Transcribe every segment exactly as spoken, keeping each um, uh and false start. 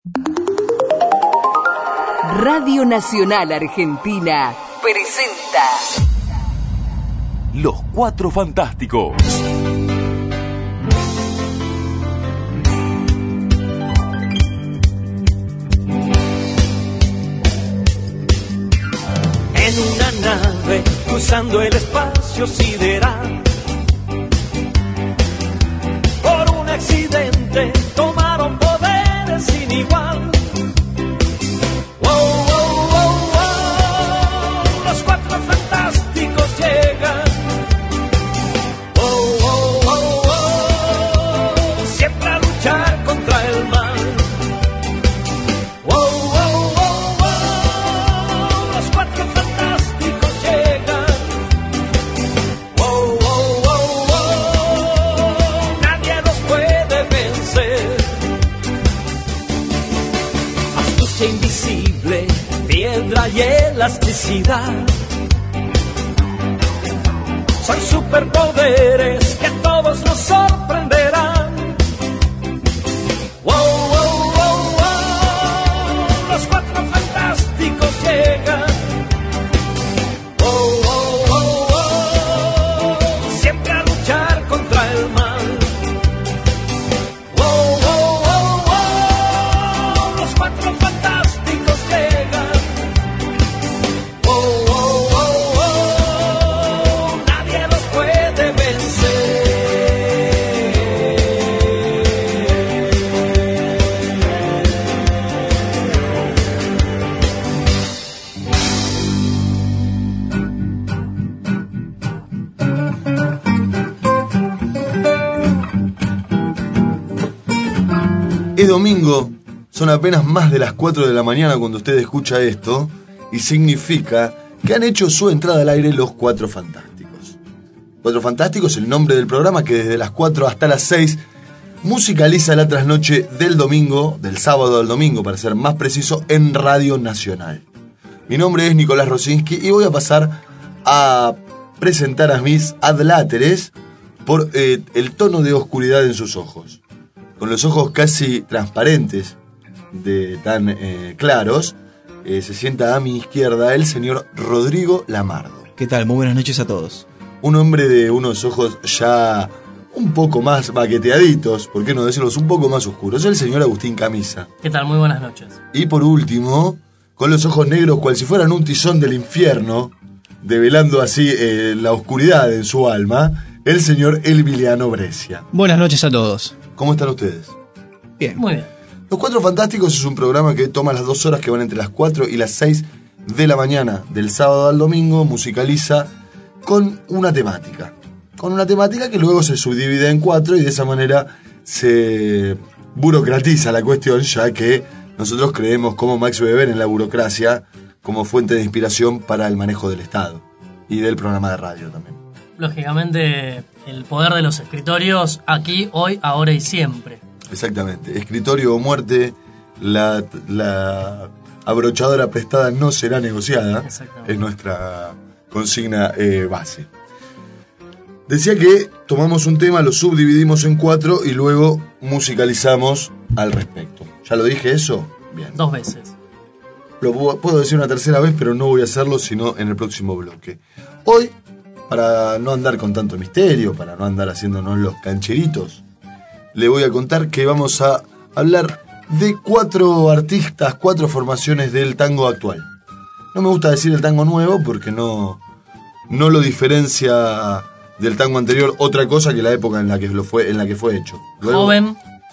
Radio Nacional Argentina presenta Los Cuatro Fantásticos. En una nave cruzando el espacio sideral, por un accidente tomaron poderes sin igual. Wow, wow, wow, wow, los Cuatro Fantásticos llegan. Wow, wow, wow, wow, siempre a luchar contra el mal. Wow, wow, wow, wow, los Cuatro Fantásticos llegan. Wow, wow, wow, wow, nadie los puede vencer. Astucia invisible, piedra y elasticidad son superpoderes que a todos nos sorprenderán. Wow, wow, wow, wow, los Cuatro Fantásticos llegan. Wow, wow, wow, wow, siempre a luchar contra el mal. Wow, wow, wow, wow, los Cuatro Fantásticos llegan. Wow, wow, wow, wow, nadie los puede vencer. Es domingo, son apenas más de las cuatro de la mañana cuando usted escucha esto, y significa que han hecho su entrada al aire los Cuatro Fantásticos. Cuatro Fantásticos, el nombre del programa que desde las cuatro hasta las seis musicaliza la trasnoche del domingo, del sábado al domingo para ser más preciso, en Radio Nacional. Mi nombre es Nicolás Rosinski y voy a pasar a presentar a mis adláteres por eh, el tono de oscuridad en sus ojos. Con los ojos casi transparentes, de tan eh, claros, eh, se sienta a mi izquierda el señor Rodrigo Lamardo. ¿Qué tal? Muy buenas noches a todos. Un hombre de unos ojos ya un poco más baqueteaditos, por qué no decirlos, un poco más oscuros, el señor Agustín Camisa. ¿Qué tal? Muy buenas noches. Y por último, con los ojos negros cual si fueran un tizón del infierno, develando así eh, la oscuridad en su alma, el señor Elviliano Brescia. Buenas noches a todos. ¿Cómo están ustedes? Bien. Muy bien. Los Cuatro Fantásticos es un programa que toma las dos horas que van entre las cuatro y las seis de la mañana, del sábado al domingo, musicaliza con una temática. Con una temática que luego se subdivide en cuatro y de esa manera se burocratiza la cuestión, ya que nosotros creemos como Max Weber en la burocracia como fuente de inspiración para el manejo del Estado y del programa de radio también. Lógicamente, el poder de los escritorios aquí, hoy, ahora y siempre. Exactamente. Escritorio o muerte, la, la abrochadora prestada no será negociada. Es nuestra consigna eh, base. Decía que tomamos un tema, lo subdividimos en cuatro y luego musicalizamos al respecto. ¿Ya lo dije eso? Bien. Dos veces. Lo puedo decir una tercera vez, pero no voy a hacerlo sino en el próximo bloque. Hoy, para no andar con tanto misterio, para no andar haciéndonos los cancheritos, le voy a contar que vamos a hablar de cuatro artistas, cuatro formaciones del tango actual. No me gusta decir el tango nuevo porque no, no lo diferencia del tango anterior otra cosa que la época en la que, lo fue, en la que fue hecho. Luego, joven.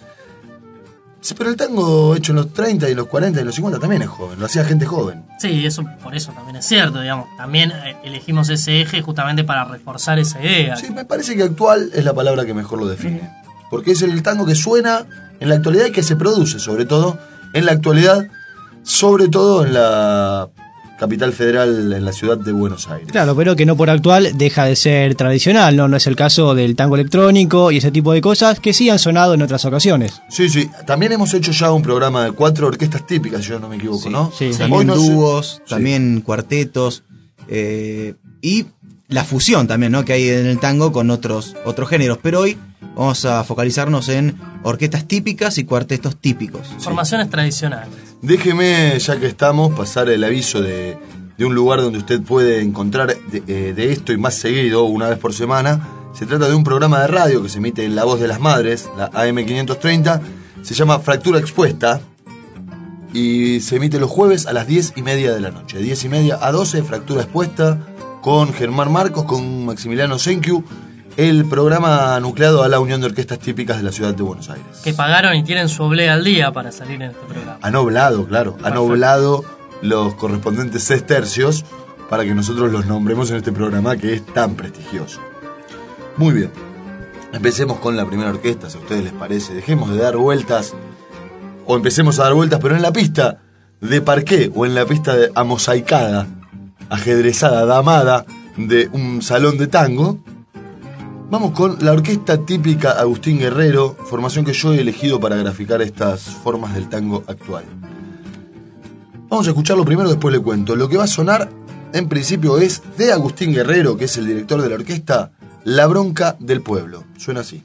Sí, pero el tango hecho en los treinta y los cuarenta y los cincuenta también es joven, lo hacía gente joven. Sí, eso por eso también es cierto, digamos. También elegimos ese eje justamente para reforzar esa idea. Sí, me parece que actual es la palabra que mejor lo define. Uh-huh. Porque es el tango que suena en la actualidad y que se produce, sobre todo, en la actualidad, sobre todo en la capital federal, en la ciudad de Buenos Aires. Claro, pero que no por actual deja de ser tradicional, ¿no? No es el caso del tango electrónico y ese tipo de cosas que sí han sonado en otras ocasiones. Sí, sí. También hemos hecho ya un programa de cuatro orquestas típicas, si yo no me equivoco, sí, ¿no? Sí, sí. También no dúos, sé. también sí. cuartetos, eh, y la fusión también, ¿no?, que hay en el tango con otros, otros géneros. Pero hoy vamos a focalizarnos en orquestas típicas y cuartetos típicos. Formaciones tradicionales. Déjeme, ya que estamos, pasar el aviso de, de un lugar donde usted puede encontrar de, eh, de esto y más seguido, una vez por semana. Se trata de un programa de radio que se emite en La Voz de las Madres, la A M quinientos treinta. Se llama Fractura Expuesta y se emite los jueves a las diez y media de la noche. diez y media a doce, Fractura Expuesta, con Germán Marcos, con Maximiliano Senkiu. El programa nucleado a la Unión de Orquestas Típicas de la Ciudad de Buenos Aires. Que pagaron y tienen su oblea al día para salir en este programa. Han oblado, claro, han oblado los correspondientes sestercios para que nosotros los nombremos en este programa que es tan prestigioso. Muy bien, empecemos con la primera orquesta, si a ustedes les parece. Dejemos de dar vueltas, o empecemos a dar vueltas, pero en la pista de parqué o en la pista de amosaicada, ajedrezada, damada de un salón de tango. Vamos con la orquesta típica Agustín Guerrero, formación que yo he elegido para graficar estas formas del tango actual. Vamos a escucharlo primero, después le cuento. Lo que va a sonar, en principio, es de Agustín Guerrero, que es el director de la orquesta, La Bronca del Pueblo. Suena así.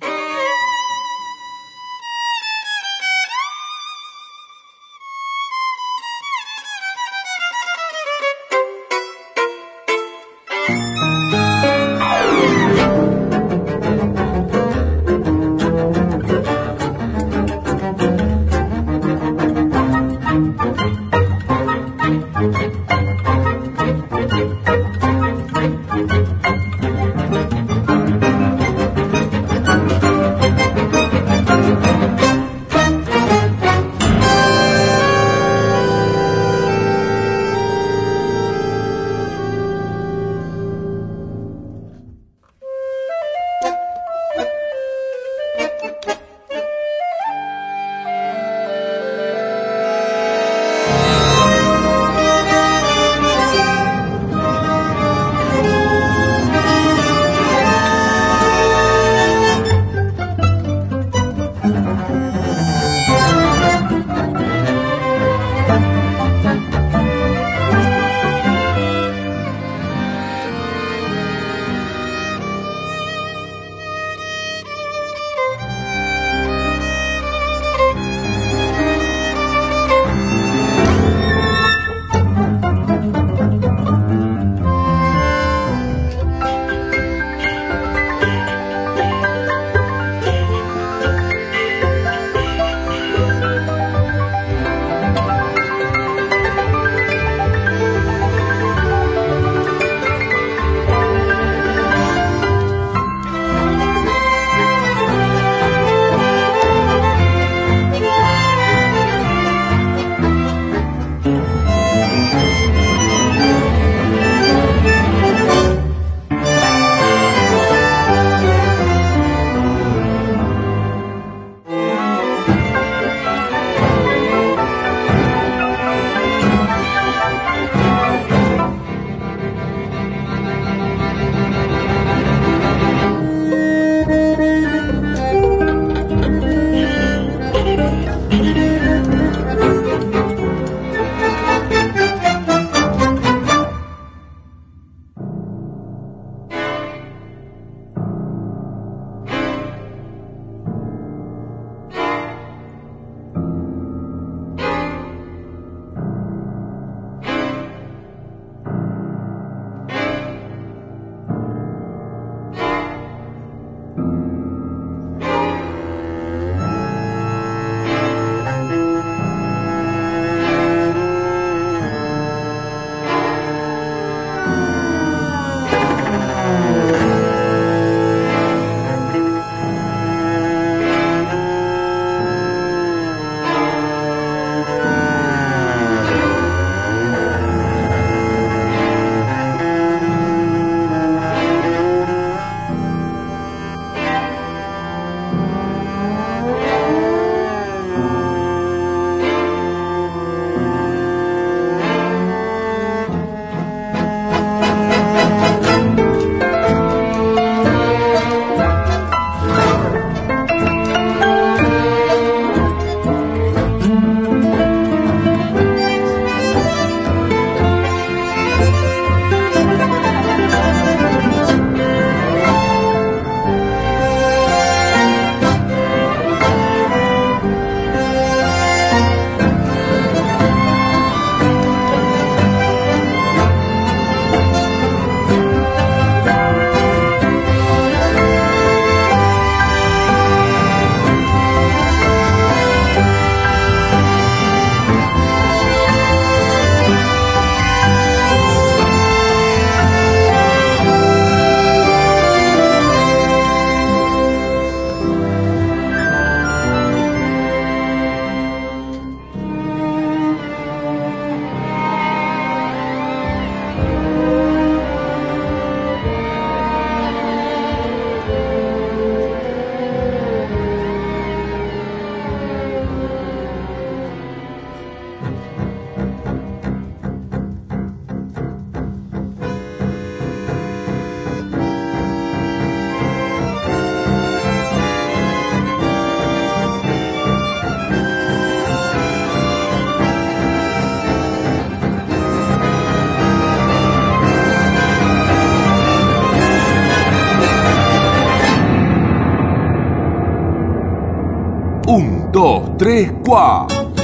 dos, tres, cuá.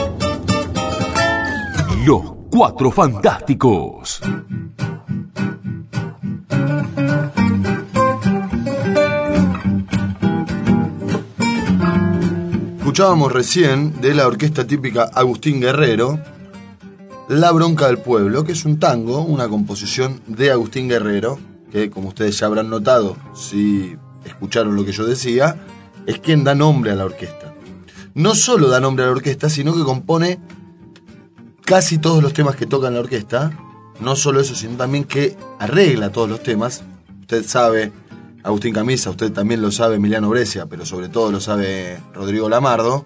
Los Cuatro Fantásticos. Escuchábamos recién de la orquesta típica Agustín Guerrero, La Bronca del Pueblo, que es un tango, una composición de Agustín Guerrero, que como ustedes ya habrán notado, si escucharon lo que yo decía, es quien da nombre a la orquesta. No solo da nombre a la orquesta, sino que compone casi todos los temas que toca en la orquesta. No solo eso, sino también que arregla todos los temas. Usted sabe, Agustín Camisa, usted también lo sabe, Emiliano Brescia, pero sobre todo lo sabe Rodrigo Lamardo,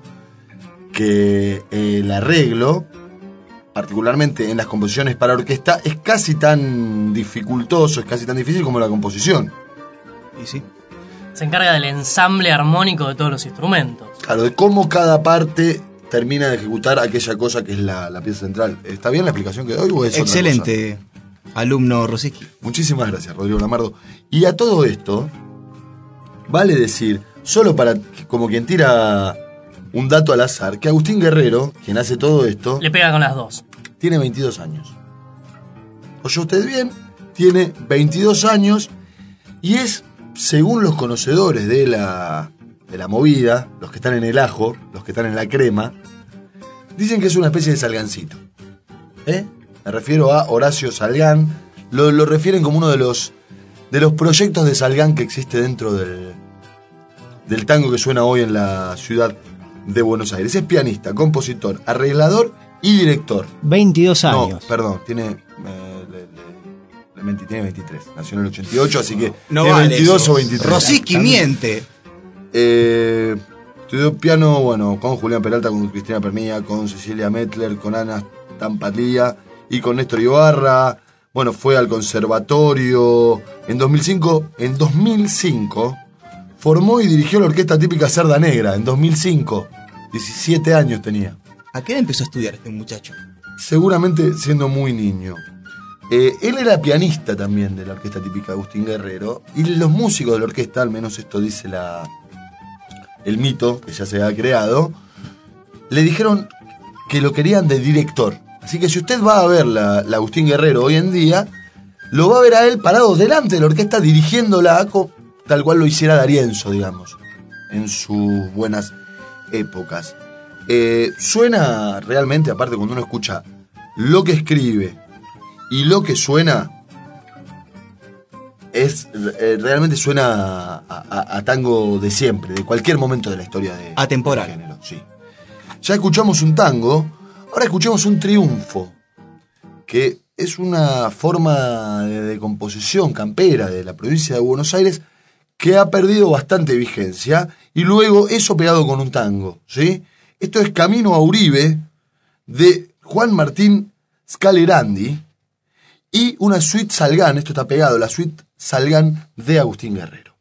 que el arreglo, particularmente en las composiciones para orquesta, es casi tan dificultoso, es casi tan difícil como la composición. Y sí. Se encarga del ensamble armónico de todos los instrumentos. Claro, de cómo cada parte termina de ejecutar aquella cosa que es la, la pieza central. ¿Está bien la explicación que doy o es otra Excelente, alumno Rosicky. Muchísimas gracias, Rodrigo Lamardo. Y a todo esto, vale decir, solo para como quien tira un dato al azar, que Agustín Guerrero, quien hace todo esto, Le pega con las dos. tiene veintidós años. Oye usted bien, tiene veintidós años y es, según los conocedores de la, de la movida, los que están en el ajo, los que están en la crema, dicen que es una especie de Salgancito. ¿Eh? Me refiero a Horacio Salgán. Lo, lo refieren como uno de los, de los proyectos de Salgán que existe dentro del, del tango que suena hoy en la ciudad de Buenos Aires. Es pianista, compositor, arreglador y director. veintidós años. No, perdón, tiene, eh, le, le, le, tiene veintitrés. Nació en el ochenta y ocho, así que No tiene vale veintidós eso. o veintitrés. Rosicky miente. Eh, estudió piano, bueno, con Julián Peralta, con Cristina Pernilla, con Cecilia Mettler, con Ana Tampatía y con Néstor Ibarra. Bueno, fue al conservatorio. En dos mil cinco, en dos mil cinco formó y dirigió la orquesta típica Cerda Negra. En dos mil cinco, diecisiete años tenía. ¿A qué edad empezó a estudiar este muchacho? Seguramente siendo muy niño. Eh, él era pianista también de la orquesta típica Agustín Guerrero. Y los músicos de la orquesta, al menos esto dice la, el mito que ya se ha creado, le dijeron que lo querían de director. Así que si usted va a ver la, la Agustín Guerrero hoy en día, lo va a ver a él parado delante de la orquesta dirigiéndola tal cual lo hiciera D'Arienzo, digamos, en sus buenas épocas. Eh, suena realmente, aparte cuando uno escucha lo que escribe y lo que suena, es eh, realmente suena a, a, a tango de siempre, de cualquier momento de la historia de, Atemporal. del género. Sí. Ya escuchamos un tango, ahora escuchamos un triunfo, que es una forma de, de composición campera de la provincia de Buenos Aires que ha perdido bastante vigencia, y luego eso pegado con un tango, ¿sí? Esto es Camino a Uribe, de Juan Martín Scalerandi, y una suite Salgán, esto está pegado, la suite Salgán de Agustín Guerrero.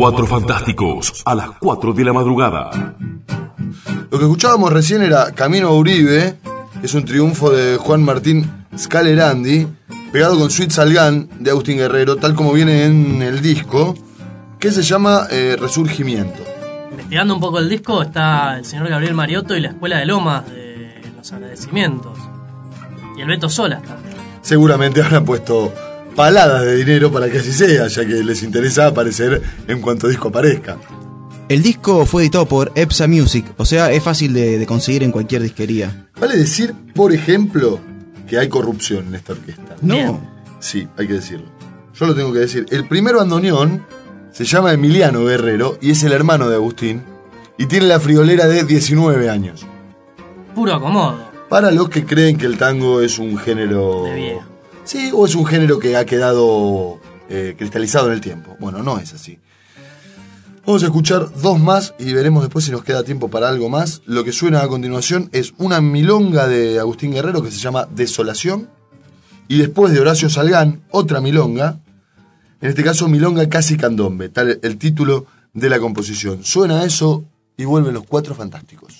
Cuatro Fantásticos a las cuatro de la madrugada. Lo que escuchábamos recién era Camino a Uribe, que es un triunfo de Juan Martín Scalerandi, pegado con Sweet Salgan de Agustín Guerrero, tal como viene en el disco, que se llama eh, Resurgimiento. Investigando un poco el disco está el señor Gabriel Mariotto y la Escuela de Lomas de los agradecimientos. Y el Beto Solas también. Seguramente habrán puesto paladas de dinero para que así sea, ya que les interesa aparecer en cuanto disco aparezca. El disco fue editado por EPSA Music, o sea, es fácil de, de conseguir en cualquier disquería. Vale decir, por ejemplo, que hay corrupción en esta orquesta. No. Bien. Sí, hay que decirlo. Yo lo tengo que decir. El primer bandoneón se llama Emiliano Guerrero y es el hermano de Agustín y tiene la friolera de diecinueve años. Puro acomodo. Para los que creen que el tango es un género... De viejo. Sí, o es un género que ha quedado eh, cristalizado en el tiempo. Bueno, no es así. Vamos a escuchar dos más y veremos después si nos queda tiempo para algo más. Lo que suena a continuación es una milonga de Agustín Guerrero que se llama Desolación. Y después de Horacio Salgán, otra milonga. En este caso, Milonga Casi Candombe, tal el título de la composición. Suena eso y vuelven los Cuatro Fantásticos.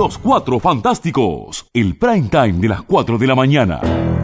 Los Cuatro Fantásticos, el prime time de las cuatro de la mañana.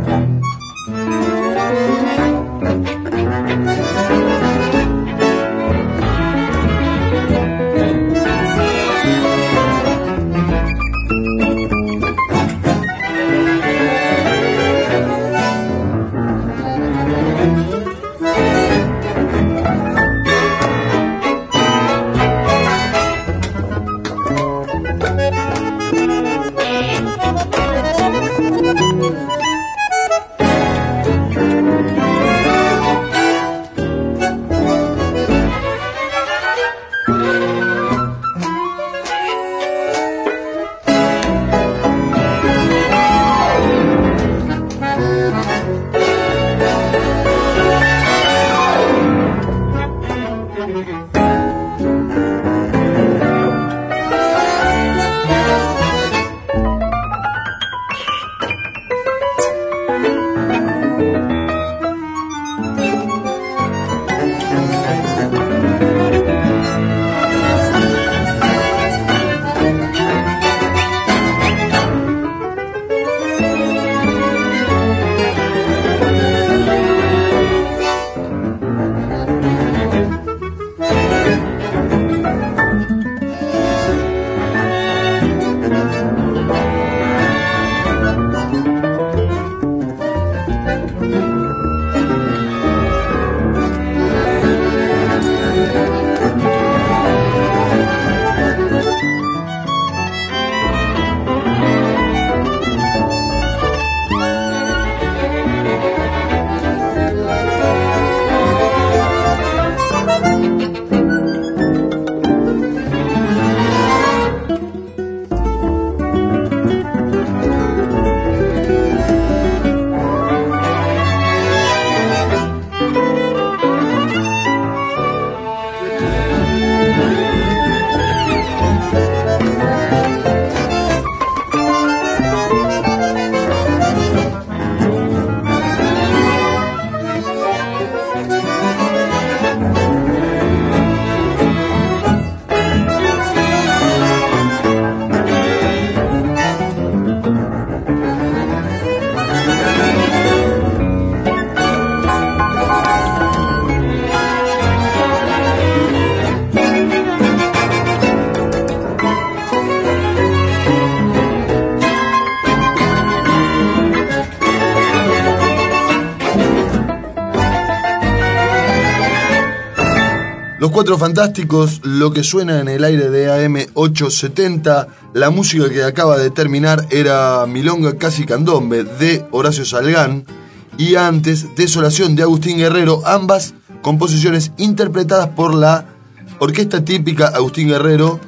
Los Cuatro Fantásticos, lo que suena en el aire de A M ochocientos setenta, la música que acaba de terminar era Milonga Casi Candombe de Horacio Salgán y antes Desolación de Agustín Guerrero, ambas composiciones interpretadas por la orquesta típica Agustín Guerrero,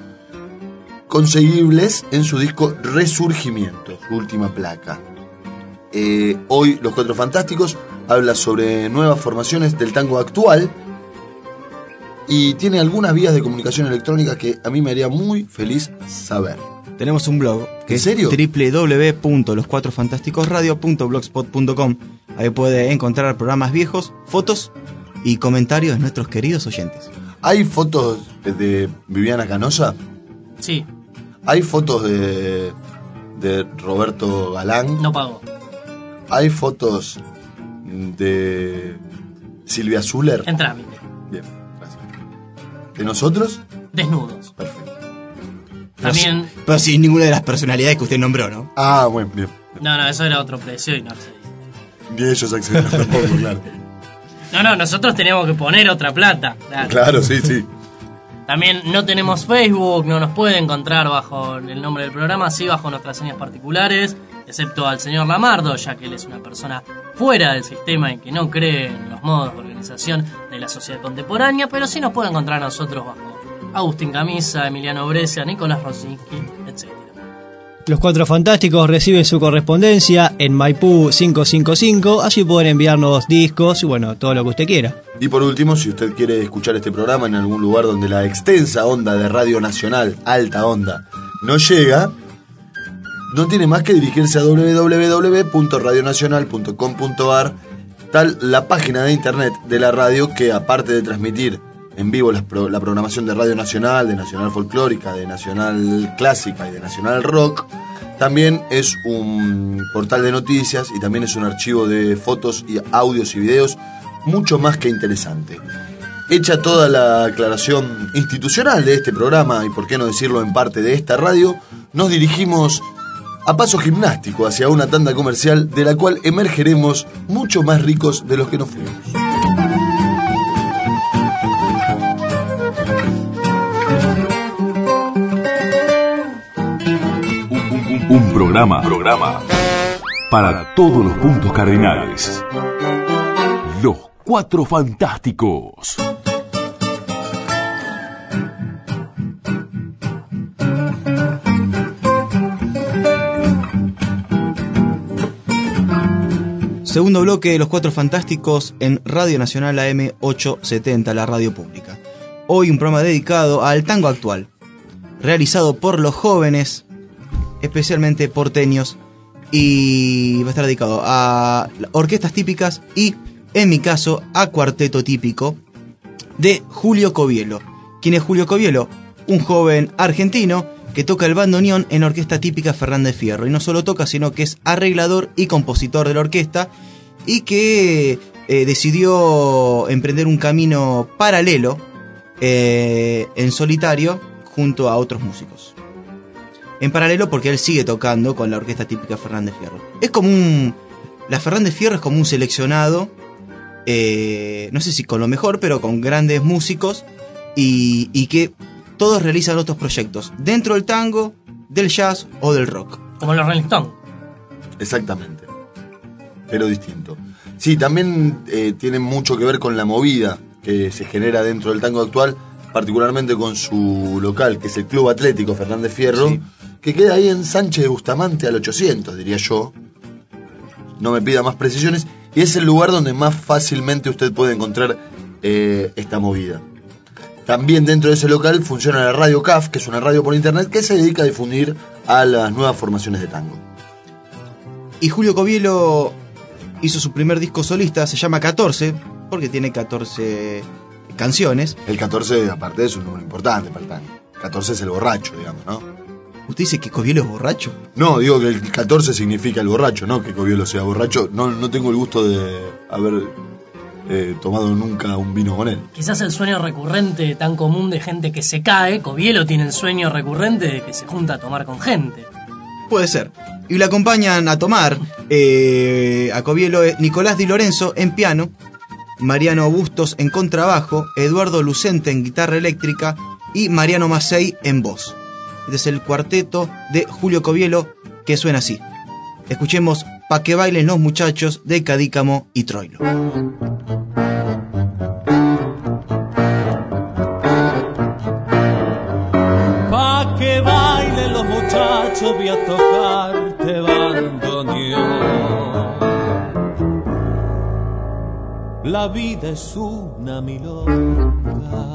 conseguibles en su disco Resurgimiento, su última placa. Eh, hoy Los Cuatro Fantásticos habla sobre nuevas formaciones del tango actual y tiene algunas vías de comunicación electrónica que a mí me haría muy feliz saber. Tenemos un blog que ¿En serio? es doble u doble u doble u punto los cuatro fantásticos radio punto blogspot punto com. Ahí puede encontrar programas viejos, fotos y comentarios de nuestros queridos oyentes. ¿Hay fotos de Viviana Canosa? Sí, ¿Hay fotos de, de Roberto Galán? no pago. ¿Hay fotos de Silvia Zuller? En trámite. Bien, gracias. ¿De nosotros? Desnudos. Perfecto. También. Pero sin ninguna de las personalidades que usted nombró, ¿no? Ah, bueno, bien. No, no, eso era otro precio y no accedí. Ni ellos accedieron tampoco, claro. No, no, nosotros teníamos que poner otra plata. Claro. Claro, sí, sí. También no tenemos Facebook, no nos puede encontrar bajo el nombre del programa, sí bajo nuestras señas particulares, excepto al señor Lamardo, ya que él es una persona fuera del sistema y que no cree en los modos de organización de la sociedad contemporánea, pero sí nos puede encontrar a nosotros bajo Agustín Camisa, Emiliano Brescia, Nicolás Rosinski, etcétera. Los Cuatro Fantásticos reciben su correspondencia en Maipú quinientos cincuenta y cinco, allí pueden enviarnos discos y bueno, todo lo que usted quiera. Y por último, si usted quiere escuchar este programa en algún lugar donde la extensa onda de Radio Nacional, alta onda, no llega, no tiene más que dirigirse a doble u doble u doble u punto radio nacional punto com punto a r, tal la página de internet de la radio que, aparte de transmitir en vivo la, la programación de Radio Nacional, de Nacional Folclórica, de Nacional Clásica y de Nacional Rock. También es un portal de noticias y también es un archivo de fotos y audios y videos mucho más que interesante. Hecha toda la aclaración institucional de este programa y por qué no decirlo en parte de esta radio, nos dirigimos a paso gimnástico hacia una tanda comercial de la cual emergeremos mucho más ricos de los que nos fuimos. Un programa, programa para todos los puntos cardinales. Los Cuatro Fantásticos. Segundo bloque de Los Cuatro Fantásticos en Radio Nacional A M ochocientos setenta, la radio pública. Hoy un programa dedicado al tango actual, realizado por los jóvenes, especialmente porteños, y va a estar dedicado a orquestas típicas y, en mi caso, a cuarteto típico de Julio Covielo. ¿Quién es Julio Covielo? Un joven argentino que toca el bandoneón en la orquesta típica Fernández Fierro. Y no solo toca, sino que es arreglador y compositor de la orquesta, y que eh, decidió emprender un camino paralelo eh, en solitario junto a otros músicos. En paralelo porque él sigue tocando con la orquesta típica Fernández Fierro. Es como un... La Fernández Fierro es como un seleccionado, eh, no sé si con lo mejor, pero con grandes músicos, y, y que todos realizan otros proyectos dentro del tango, del jazz o del rock. Como los Rolling Stones. Exactamente, pero distinto. Sí, también eh, tiene mucho que ver con la movida que se genera dentro del tango actual, particularmente con su local, que es el Club Atlético Fernández Fierro, sí, que queda ahí en Sánchez de Bustamante al ochocientos, diría yo. No me pida más precisiones. Y es el lugar donde más fácilmente usted puede encontrar eh, esta movida. También dentro de ese local funciona la Radio C A F, que es una radio por internet que se dedica a difundir a las nuevas formaciones de tango. Y Julio Covielo hizo su primer disco solista, se llama catorce, porque tiene catorce canciones. El catorce, aparte, es un número importante para el tango. catorce es el borracho, digamos, ¿no? ¿Usted dice que Covielo es borracho? No, digo que el catorce significa el borracho, no que Covielo sea borracho. No, no tengo el gusto de haber eh, tomado nunca un vino con él. Quizás el sueño recurrente tan común de gente que se cae, Covielo tiene el sueño recurrente de que se junta a tomar con gente. Puede ser. Y le acompañan a tomar eh, a Covielo eh, Nicolás Di Lorenzo en piano, Mariano Bustos en contrabajo, Eduardo Lucente en guitarra eléctrica y Mariano Macei en voz. Este es el cuarteto de Julio Covielo, que suena así. Escuchemos Pa' que bailen los muchachos de Cadícamo y Troilo. Pa' que bailen los muchachos voy a tocarte bandoneón. La vida es una milonga.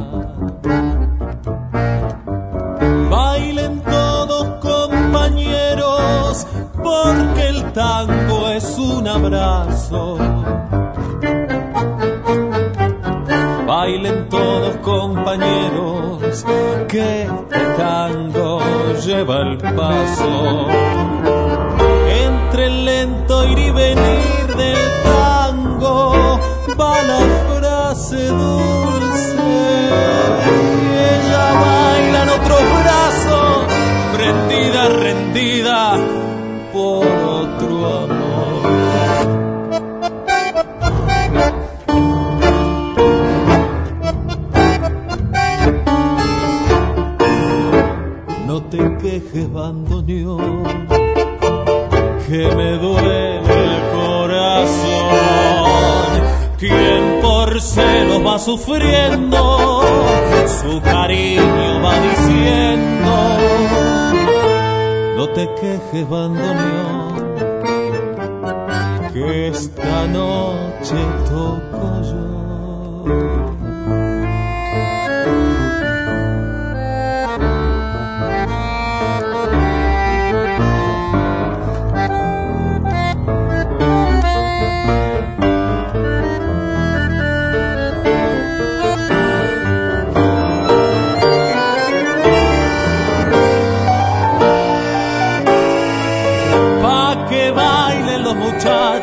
Bailen todos compañeros, porque el tango es un abrazo. Bailen todos compañeros, que este tango lleva el paso. Entre el lento ir y venir del tango va la frase dulce. Ella baila en otros brazos, prendida, rendida por otro amor. No te quejes, bandoneón, que me duele el corazón. Quien por celos va sufriendo, su cariño va diciendo. No te quejes, bandoneón, que esta noche toco yo.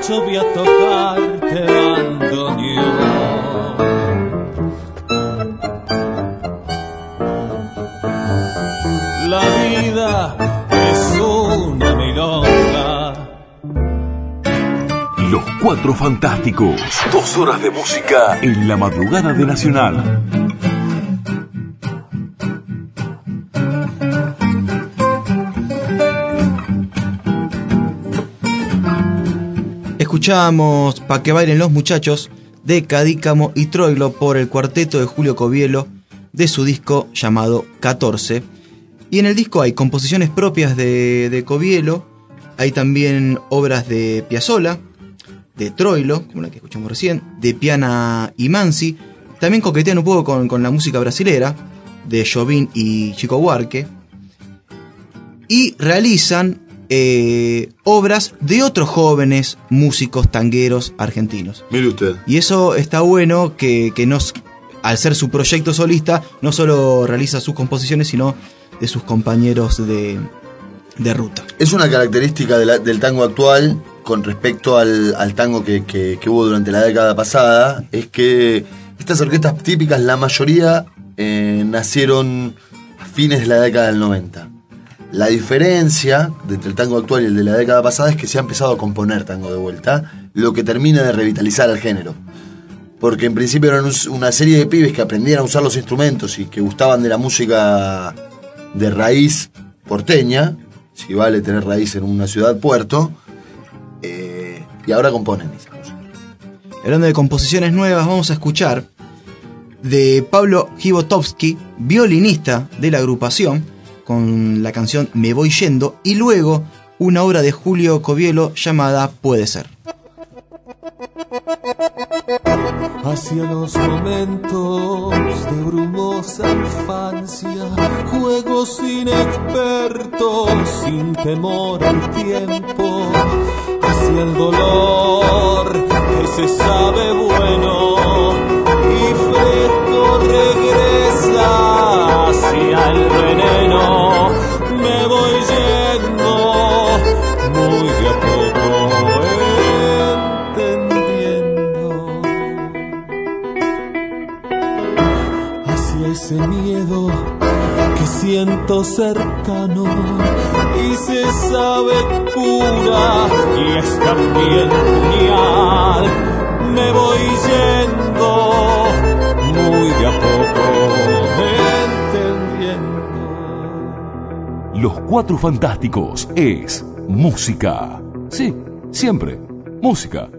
yo voy a tocarte bandoneón. La vida es una milonga. Los Cuatro Fantásticos. Dos horas de música en la madrugada de Nacional. Escuchamos Pa' que bailen los muchachos de Cadícamo y Troilo por el cuarteto de Julio Covielo de su disco llamado catorce. Y en el disco hay composiciones propias de, de Covielo, hay también obras de Piazzolla, de Troilo, como la que escuchamos recién, de Piana y Mansi. También coquetean un poco con, con la música brasilera, de Jobim y Chico Buarque. Y realizan eh, obras de otros jóvenes músicos tangueros argentinos. Mire usted. Y eso está bueno, que, que nos, al ser su proyecto solista, no solo realiza sus composiciones, sino de sus compañeros de, de ruta. Es una característica de la, del tango actual con respecto al, al tango que, que, que hubo durante la década pasada, es que estas orquestas típicas, la mayoría eh, nacieron a fines de la década del noventa. La diferencia entre el tango actual y el de la década pasada es que se ha empezado a componer tango de vuelta, lo que termina de revitalizar al género. Porque en principio eran una serie de pibes que aprendían a usar los instrumentos y que gustaban de la música de raíz porteña, si vale tener raíz en una ciudad puerto, eh, y ahora componen esas cosas. Hablando de composiciones nuevas, vamos a escuchar de Pablo Gibotovsky, violinista de la agrupación, con la canción Me voy yendo, y luego una obra de Julio Covielo llamada Puede ser. Hacia los momentos de brumosa infancia, juegos inexpertos, sin temor al tiempo, hacia el dolor que se sabe bueno y fresco regresa hacia el veneno. Me voy yendo muy de a poco, ese miedo que siento cercano y se sabe cura y es también puñal. Me voy yendo muy de a poco, entendiendo. Los Cuatro Fantásticos es música. Sí, siempre, música.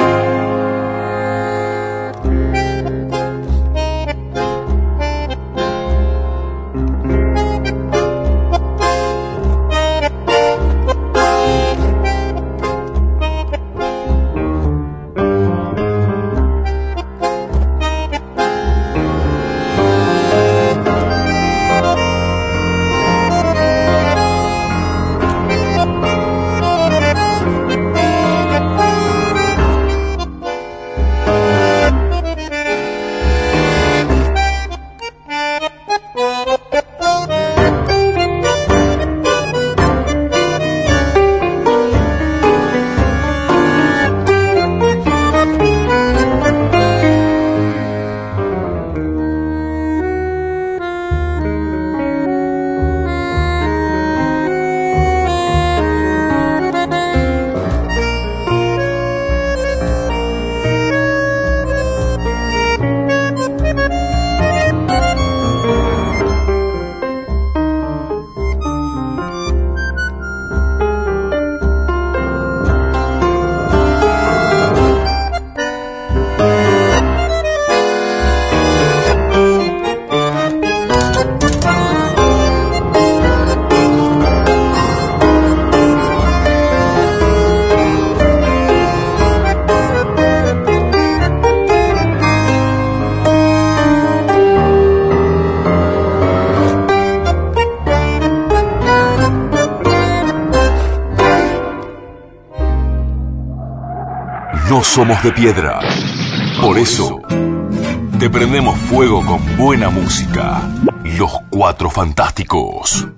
No somos de piedra. Por eso, te prendemos fuego con buena música. Los Cuatro Fantásticos.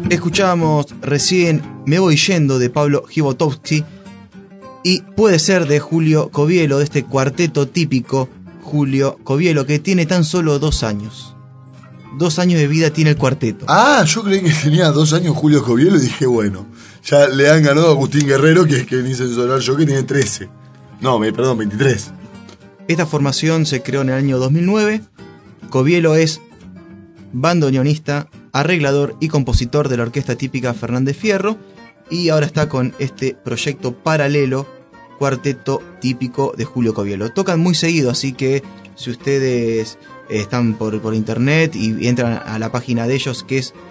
Escuchábamos recién Me voy yendo de Pablo Gibotowski y Puede ser de Julio Covielo, de este cuarteto típico Julio Covielo, que tiene tan solo dos años. Dos años de vida tiene el cuarteto. Ah, yo creí que tenía dos años Julio Covielo y dije, bueno, ya le han ganado a Agustín Guerrero, que es que ni censurar yo, que tiene trece. No, me, perdón, veintitrés. Esta formación se creó en el año dos mil nueve. Covielo es bandoneonista, arreglador y compositor de la orquesta típica Fernández Fierro, y ahora está con este proyecto paralelo, cuarteto típico de Julio Covielo. Tocan muy seguido, así que si ustedes están por, por internet y entran a la página de ellos, que es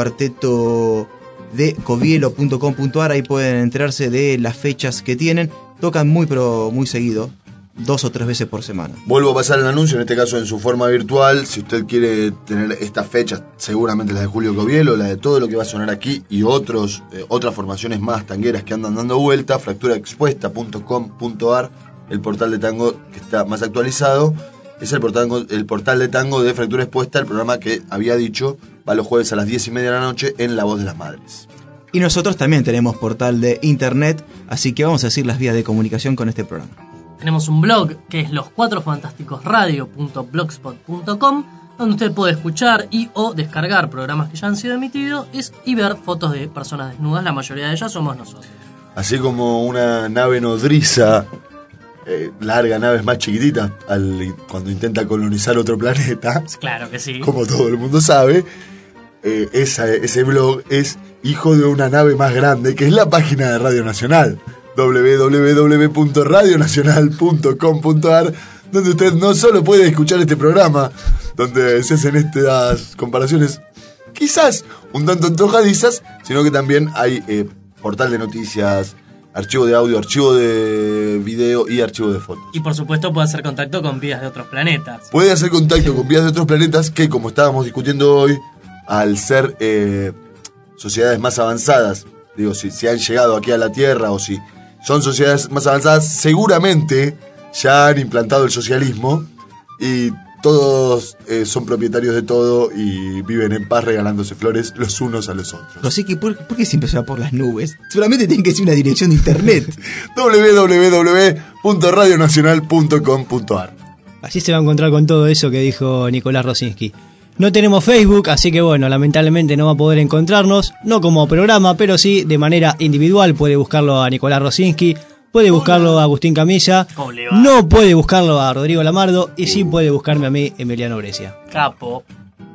cuarteto de covielo punto com punto a r, ahí pueden enterarse de las fechas que tienen. Tocan muy pero muy seguido, dos o tres veces por semana. Vuelvo a pasar el anuncio, en este caso en su forma virtual. Si usted quiere tener estas fechas, seguramente las de Julio Covielo, la de todo lo que va a sonar aquí y otros eh, otras formaciones más tangueras que andan dando vuelta, fractura expuesta punto com punto a r, el portal de tango que está más actualizado. Es el portal, el portal de tango de Fractura Expuesta, el programa que había dicho va los jueves a las diez y media de la noche en La Voz de las Madres. Y nosotros también tenemos portal de internet, así que vamos a decir las vías de comunicación con este programa. Tenemos un blog que es los cuatro fantásticos radio punto blogspot punto com, donde usted puede escuchar y o descargar programas que ya han sido emitidos y ver fotos de personas desnudas. La mayoría de ellas somos nosotros. Así como una nave nodriza eh, larga naves más chiquititas al, cuando intenta colonizar otro planeta. Claro que sí. Como todo el mundo sabe, eh, esa, ese blog es hijo de una nave más grande, que es la página de Radio Nacional, doble u doble u doble u punto radio nacional punto com punto a r, donde usted no solo puede escuchar este programa, donde se hacen estas comparaciones quizás un tanto antojadizas, sino que también hay eh, portal de noticias, archivo de audio, archivo de video y archivo de fotos. Y por supuesto puede hacer contacto con vidas de otros planetas. Puede hacer contacto con vidas de otros planetas que, como estábamos discutiendo hoy, al ser eh, sociedades más avanzadas, digo, si, si han llegado aquí a la Tierra o si son sociedades más avanzadas, seguramente ya han implantado el socialismo y todos eh, son propietarios de todo y viven en paz regalándose flores los unos a los otros. Así que, ¿por, ¿por qué siempre se va por las nubes? Solamente tienen que decir una dirección de internet. doble u doble u doble u punto radio nacional punto com punto a r. Así se va a encontrar con todo eso que dijo Nicolás Rosinski. No tenemos Facebook, así que bueno, lamentablemente no va a poder encontrarnos, no como programa, pero sí de manera individual. Puede buscarlo a Nicolás Rosinski, puede buscarlo a Agustín Camilla, no puede buscarlo a Rodrigo Lamardo y sí puede buscarme a mí, Emiliano Brescia. Capo.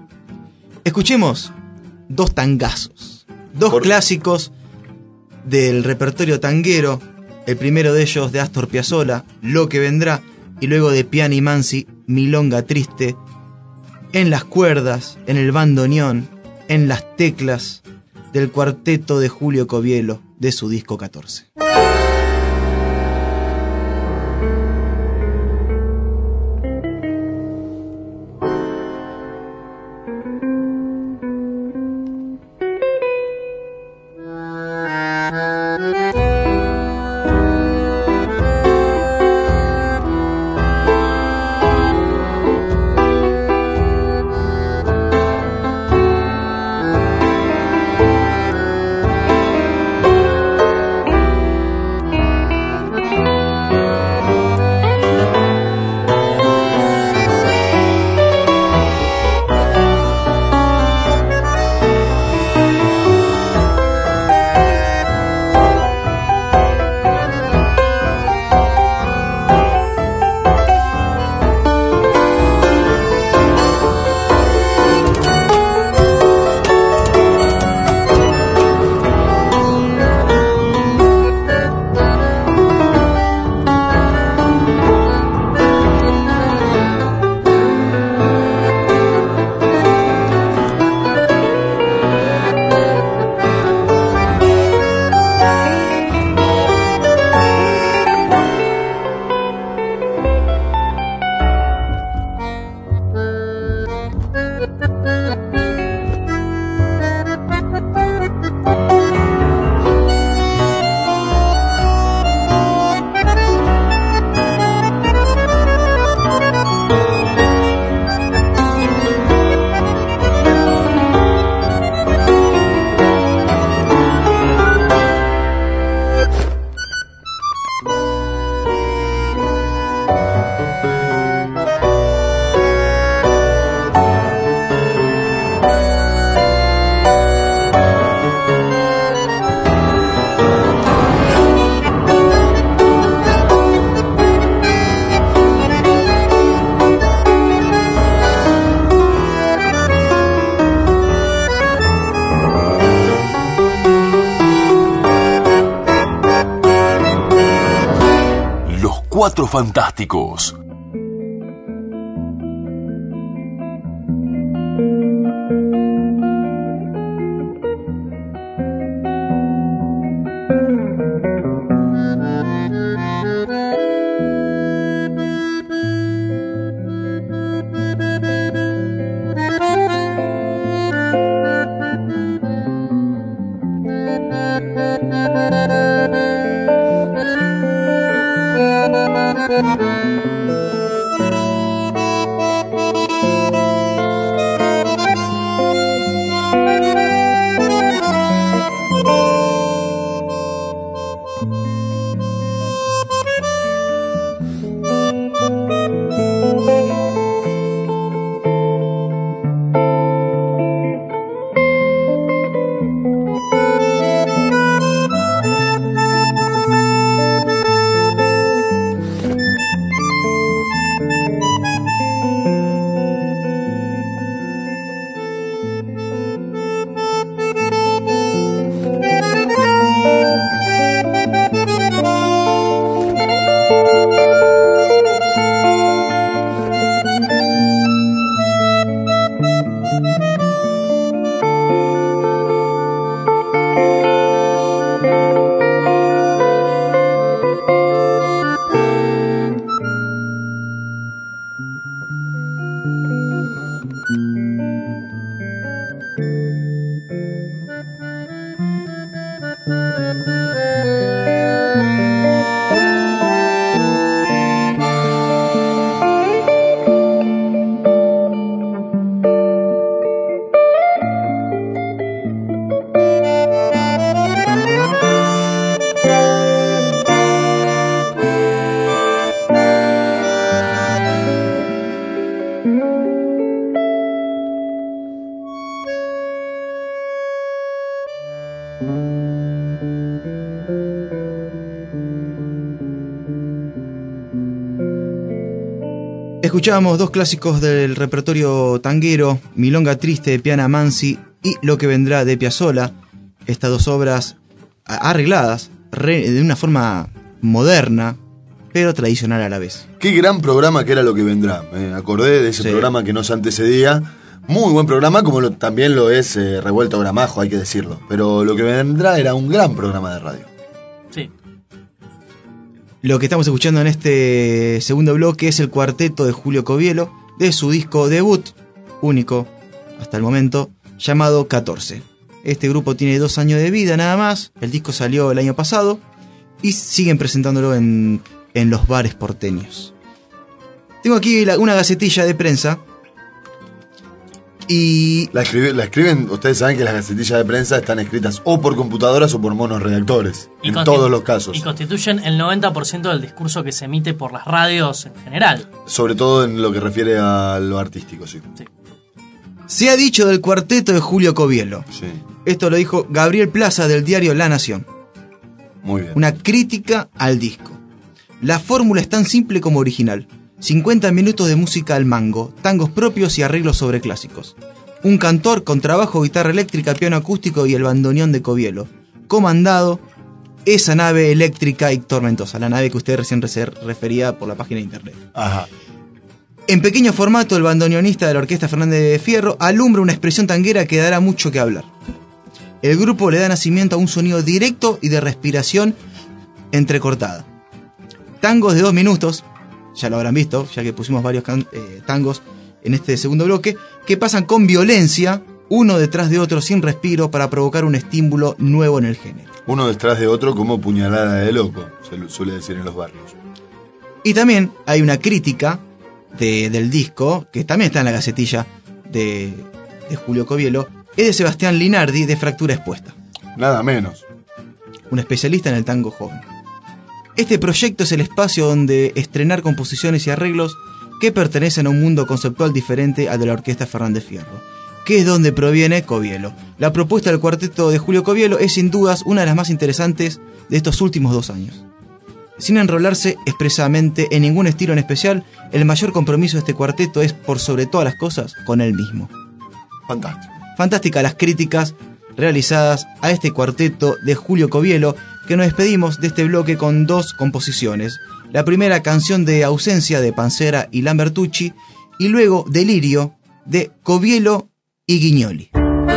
Escuchemos dos tangazos, dos Por... clásicos del repertorio tanguero. El primero de ellos de Astor Piazzolla, Lo que vendrá, y luego de Piani Mansi, Milonga triste, en las cuerdas, en el bandoneón, en las teclas del cuarteto de Julio Covielo de su disco catorce. Cuatro Fantásticos. Escuchábamos dos clásicos del repertorio tanguero, Milonga Triste de Piana Mansi y Lo que vendrá de Piazzolla. Estas dos obras arregladas re, de una forma moderna, pero tradicional a la vez. Qué gran programa que era Lo que vendrá. Me acordé de ese sí. programa que nos antecedía. Muy buen programa, como lo, también lo es eh, Revuelto Gramajo, hay que decirlo. Pero Lo que vendrá era un gran programa de radio. Sí. Lo que estamos escuchando en este segundo bloque es el cuarteto de Julio Covielo, de su disco debut, único hasta el momento, llamado catorce. Este grupo tiene dos años de vida nada más, el disco salió el año pasado y siguen presentándolo en, en los bares porteños. Tengo aquí la, una gacetilla de prensa. Y la, escribe, la escriben, ustedes saben que las gacetillas de prensa están escritas o por computadoras o por monos redactores, en todos los casos. Y constituyen el noventa por ciento del discurso que se emite por las radios en general. Sobre todo en lo que refiere a lo artístico, sí. sí. Se ha dicho del cuarteto de Julio Covielo. Sí. Esto lo dijo Gabriel Plaza del diario La Nación. Muy bien. Una crítica al disco. La fórmula es tan simple como original. cincuenta minutos de música al mango, tangos propios y arreglos sobre clásicos. Un cantor, contrabajo, guitarra eléctrica, piano acústico y el bandoneón de Covielo. Comandado esa nave eléctrica y tormentosa, la nave que usted recién se refería por la página de internet. Ajá. En pequeño formato, el bandoneonista de la Orquesta Fernández de Fierro alumbra una expresión tanguera que dará mucho que hablar. El grupo le da nacimiento a un sonido directo y de respiración entrecortada. Tangos de dos minutos, ya lo habrán visto, ya que pusimos varios can- eh, tangos en este segundo bloque, que pasan con violencia, uno detrás de otro sin respiro, para provocar un estímulo nuevo en el género. Uno detrás de otro como puñalada de loco, se suele decir en los barrios. Y también hay una crítica de, del disco, que también está en la gacetilla de, de Julio Covielo, es de Sebastián Linardi, de Fractura Expuesta. Nada menos. Un especialista en el tango joven. Este proyecto es el espacio donde estrenar composiciones y arreglos que pertenecen a un mundo conceptual diferente al de la Orquesta Fernández Fierro, que es donde proviene Covielo. La propuesta del cuarteto de Julio Covielo es sin dudas una de las más interesantes de estos últimos dos años. Sin enrolarse expresamente en ningún estilo en especial, el mayor compromiso de este cuarteto es, por sobre todas las cosas, con él mismo. Fantástico. Fantásticas las críticas realizadas a este cuarteto de Julio Covielo, que nos despedimos de este bloque con dos composiciones. La primera, Canción de ausencia, de Pancera y Lambertucci, y luego Delirio, de Covielo y Guignoli.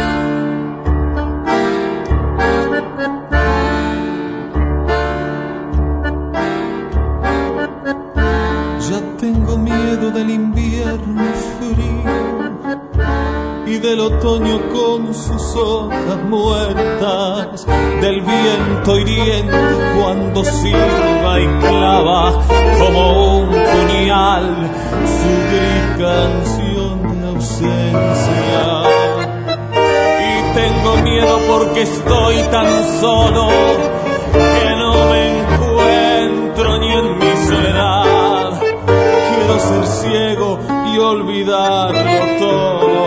Ya tengo miedo del invierno frío y del otoño con sus hojas muertas, del viento hiriendo cuando silba y clava como un puñal su gris canción de ausencia. Y tengo miedo porque estoy tan solo que no me encuentro ni en mi soledad. Quiero ser ciego y olvidarlo todo,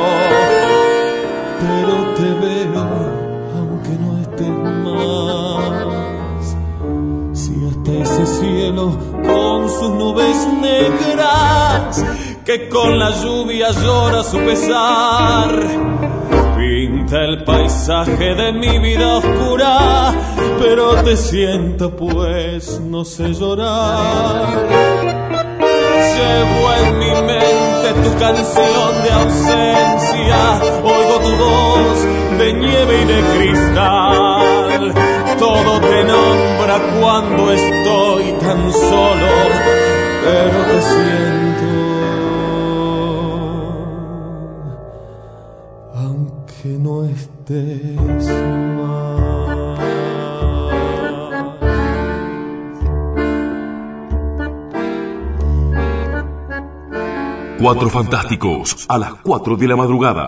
pero te veo aunque no estés más. Si hasta ese cielo con sus nubes negras que con la lluvia llora su pesar, pinta el paisaje de mi vida oscura, pero te siento pues no sé llorar. Llevo en mi mente tu canción de ausencia, oigo tu voz de nieve y de cristal. Todo te nombra cuando estoy tan solo, pero te siento, aunque no estés más. Cuatro Fantásticos a las cuatro de la madrugada.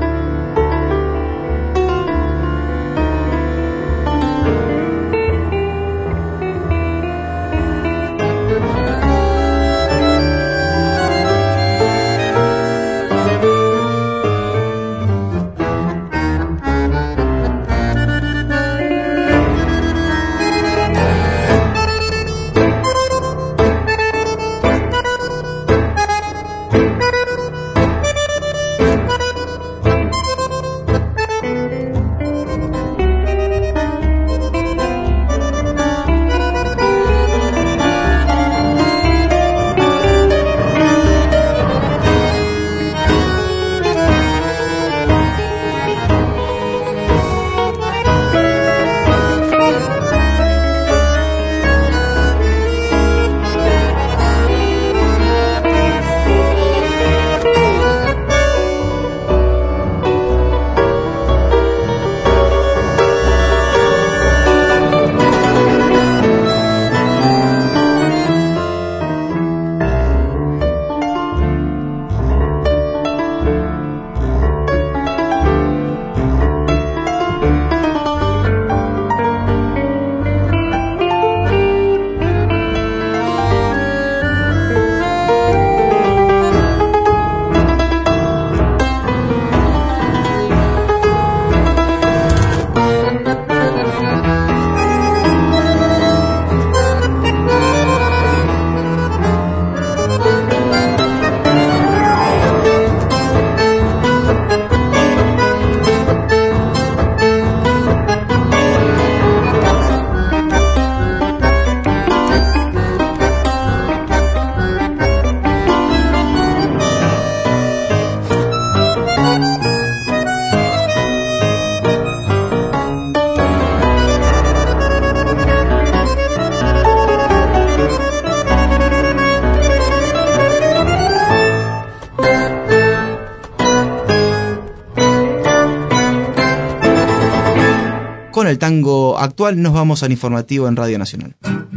Con el tango actual nos vamos al informativo en Radio Nacional.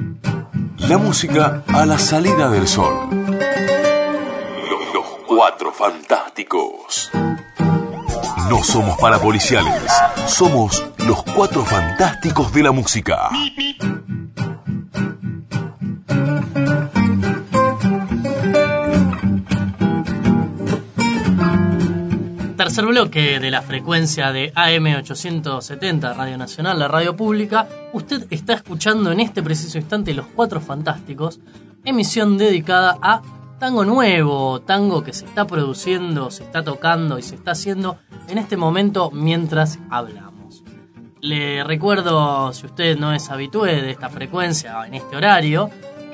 La música a la salida del sol. Los, los Cuatro Fantásticos. No somos parapoliciales, somos los Cuatro Fantásticos de la música. Tercer bloque de la frecuencia de A M ochocientos setenta, Radio Nacional, la radio pública. Usted está escuchando en este preciso instante Los Cuatro Fantásticos, emisión dedicada a tango nuevo, tango que se está produciendo, se está tocando y se está haciendo en este momento mientras hablamos. Le recuerdo, si usted no es habitué de esta frecuencia en este horario,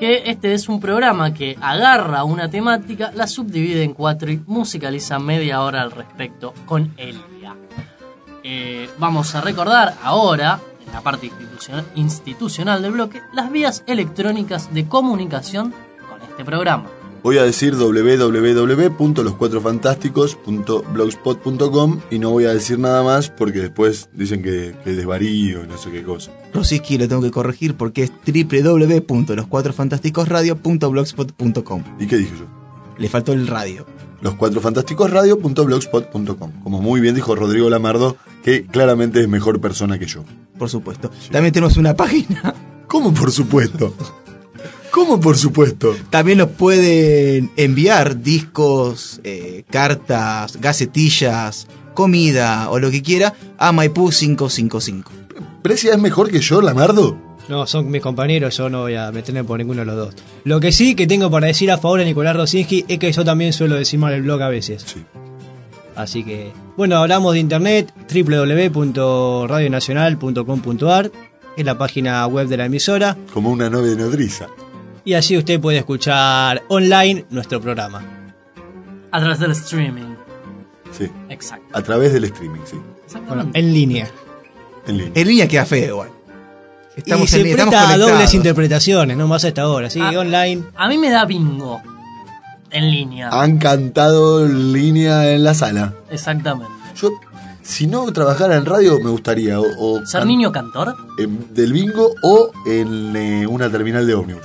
que este es un programa que agarra una temática, la subdivide en cuatro y musicaliza media hora al respecto con Elia. Eh, vamos a recordar ahora, en la parte institucional, institucional del bloque, las vías electrónicas de comunicación con este programa. Voy a decir doble u doble u doble u punto los cuatro fantásticos punto blogspot punto com y no voy a decir nada más porque después dicen que, que desvarío y no sé qué cosa. Rosiski lo tengo que corregir porque es doble u doble u doble u punto los cuatro fantásticos radio punto blogspot punto com. ¿Y qué dije yo? Le faltó el radio. los cuatro fantásticos radio punto blogspot punto com. Como muy bien dijo Rodrigo Lamardo, que claramente es mejor persona que yo. Por supuesto. Sí. También tenemos una página. ¿Cómo por supuesto? ¿Cómo por supuesto? También nos pueden enviar discos, eh, cartas, gacetillas, comida o lo que quiera a Maipú quinientos cincuenta y cinco. ¿Precia es mejor que yo, Lamardo? No, son mis compañeros, yo no voy a meterme por ninguno de los dos. Lo que sí que tengo para decir a favor de Nicolás Rosinski es que yo también suelo decir mal el blog a veces. Sí. Así que, bueno, hablamos de internet, doble u doble u doble u punto radio nacional punto com punto a r, es la página web de la emisora. Como una novia nodriza. Y así usted puede escuchar online nuestro programa. A través del streaming. Sí. Exacto. A través del streaming, sí. Bueno, en línea. En línea. En línea queda feo igual. Estamos y se en, presta a dobles interpretaciones, no más a esta hora, sí, a, online. A mí me da bingo en línea. Han cantado en línea en la sala. Exactamente. Yo, si no trabajara en radio, me gustaría o, o ser can- niño cantor en, del bingo o en eh, una terminal de ómnibus.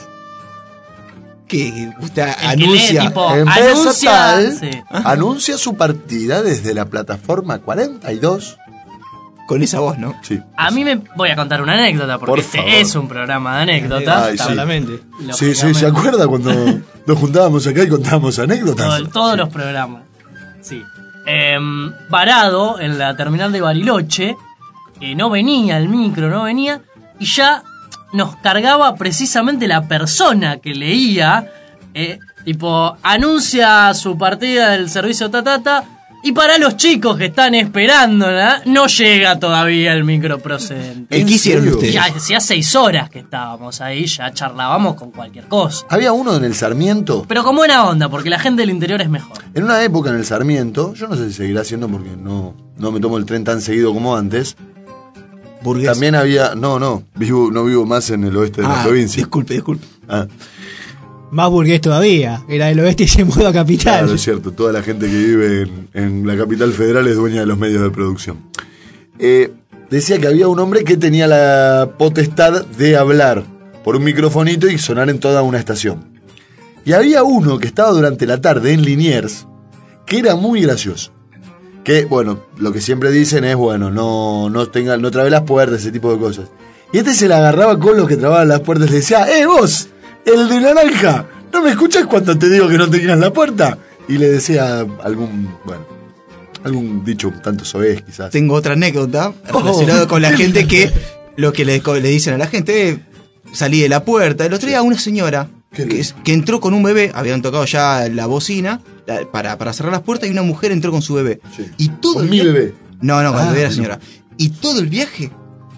Que usted anuncia, lee, tipo, empresa anuncia, tal, sí. anuncia su partida desde la plataforma cuarenta y dos. Con esa voz, ¿no? Sí. A mí me voy a contar una anécdota, porque Por este favor. es un programa de anécdotas. Ay, sí. Solamente. Sí, sí, ¿se acuerda cuando nos juntábamos acá y contábamos anécdotas? Todo, todos sí. Los programas. Sí. Eh, parado en la terminal de Bariloche, eh, no venía el micro, no venía, y ya nos cargaba precisamente la persona que leía, eh, tipo, anuncia su partida del servicio tatata, y para los chicos que están esperándola, no llega todavía el micro procedente. ¿Y qué hicieron ustedes? Ya hacía seis horas que estábamos ahí, ya charlábamos con cualquier cosa. Había uno en el Sarmiento. Pero con buena onda, porque la gente del interior es mejor. En una época en el Sarmiento, yo no sé si seguirá siendo porque no, no me tomo el tren tan seguido como antes. Burgués. También había... No, no, vivo, no vivo más en el oeste de ah, la provincia. Disculpe, disculpe. Ah. Más burgués todavía, era del oeste y se mudó a capital. Claro, es cierto, toda la gente que vive en, en la capital federal es dueña de los medios de producción. Eh, decía que había un hombre que tenía la potestad de hablar por un microfonito y sonar en toda una estación. Y había uno que estaba durante la tarde en Liniers, que era muy gracioso. Que, bueno, lo que siempre dicen es, bueno, no, no, tenga, no trabe las puertas, ese tipo de cosas. Y este se la agarraba con los que trababan las puertas y le decía, ¡eh, vos! El de naranja, ¿no me escuchas cuando te digo que no tengas la puerta? Y le decía algún, bueno, algún dicho un tanto soez quizás. Tengo otra anécdota relacionada oh. con la gente que lo que le, le dicen a la gente, eh, salí de la puerta. El otro día una señora que, que entró con un bebé, habían tocado ya la bocina la, para, para cerrar las puertas y una mujer entró con su bebé. Sí. Y todo ¿Con el mi viaje, bebé? No, no, con ah, el bebé de la señora. Y todo el viaje...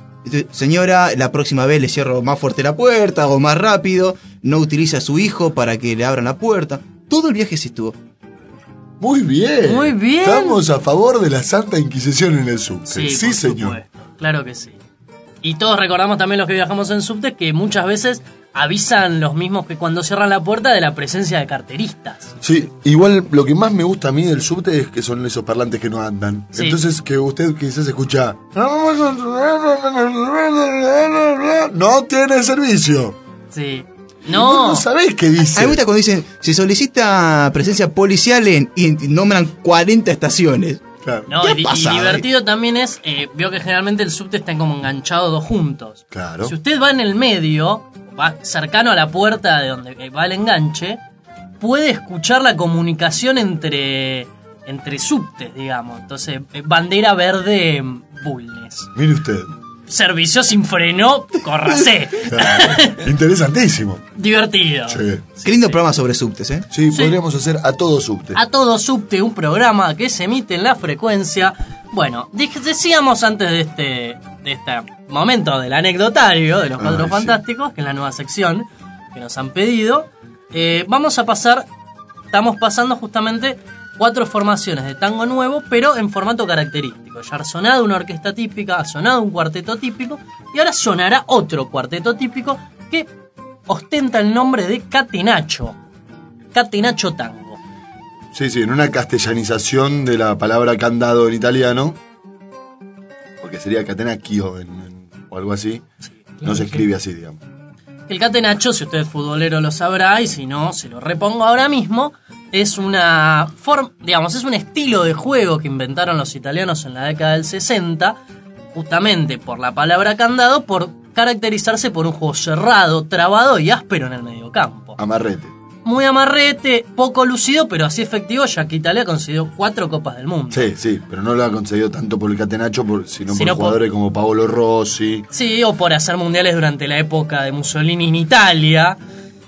Señora, la próxima vez le cierro más fuerte la puerta o más rápido, no utiliza a su hijo para que le abran la puerta. Todo el viaje se estuvo. Muy bien. Muy bien. Estamos a favor de la Santa Inquisición en el subte. Sí, sí por señor. Supuesto. Claro que sí. Y todos recordamos también los que viajamos en subte que muchas veces avisan los mismos que cuando cierran la puerta de la presencia de carteristas. Sí, igual lo que más me gusta a mí del subte es que son esos parlantes que no andan. Sí. Entonces que usted quizás escucha... No tiene servicio. Sí. No. No sabés qué dice. A mí me gusta cuando dicen, se solicita presencia policial en, y nombran cuarenta estaciones. Claro. No, y, pasa, y divertido eh? también es, eh, veo que generalmente el subte están como enganchados dos juntos. Claro. Si usted va en el medio, va cercano a la puerta de donde va el enganche, puede escuchar la comunicación entre, entre subtes, digamos. Entonces, bandera verde, Bulnes. Mire usted. Servicio sin freno, córrase. Claro. Interesantísimo. Divertido. Sí. Qué lindo sí. programa sobre subtes, ¿eh? Sí, sí, podríamos hacer a todo subte. A todo subte, un programa que se emite en la frecuencia. Bueno, decíamos antes de este, de este momento del anecdotario de los Cuatro Ay, Fantásticos, sí. que es la nueva sección que nos han pedido. Eh, vamos a pasar, estamos pasando justamente cuatro formaciones de tango nuevo, pero en formato característico. Ya ha sonado una orquesta típica, ha sonado un cuarteto típico, y ahora sonará otro cuarteto típico que ostenta el nombre de Catenaccio. Catenaccio Tango. Sí, sí, en una castellanización de la palabra candado en italiano, porque sería Catenaccio en, en, o algo así, sí, claro, no se escribe así, digamos. El Catenaccio, si usted es futbolero lo sabrá, y si no, se lo repongo ahora mismo, es una forma, digamos, es un estilo de juego que inventaron los italianos en la década del sesenta, justamente por la palabra candado, por caracterizarse por un juego cerrado, trabado y áspero en el mediocampo. Amarrete. Muy amarrete, poco lucido, pero así efectivo, ya que Italia concedió cuatro Copas del Mundo. Sí, sí, pero no lo ha concedido tanto por el Catenaccio, por, sino, sino por jugadores por, como Paolo Rossi. Sí, o por hacer mundiales durante la época de Mussolini en Italia.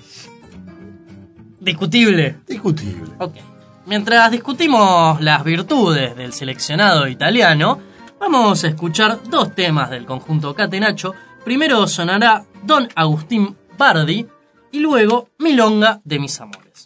¿Discutible? Discutible. Ok. Mientras discutimos las virtudes del seleccionado italiano, vamos a escuchar dos temas del conjunto Catenaccio. Primero sonará Don Agustín Bardi y luego Milonga de mis amores.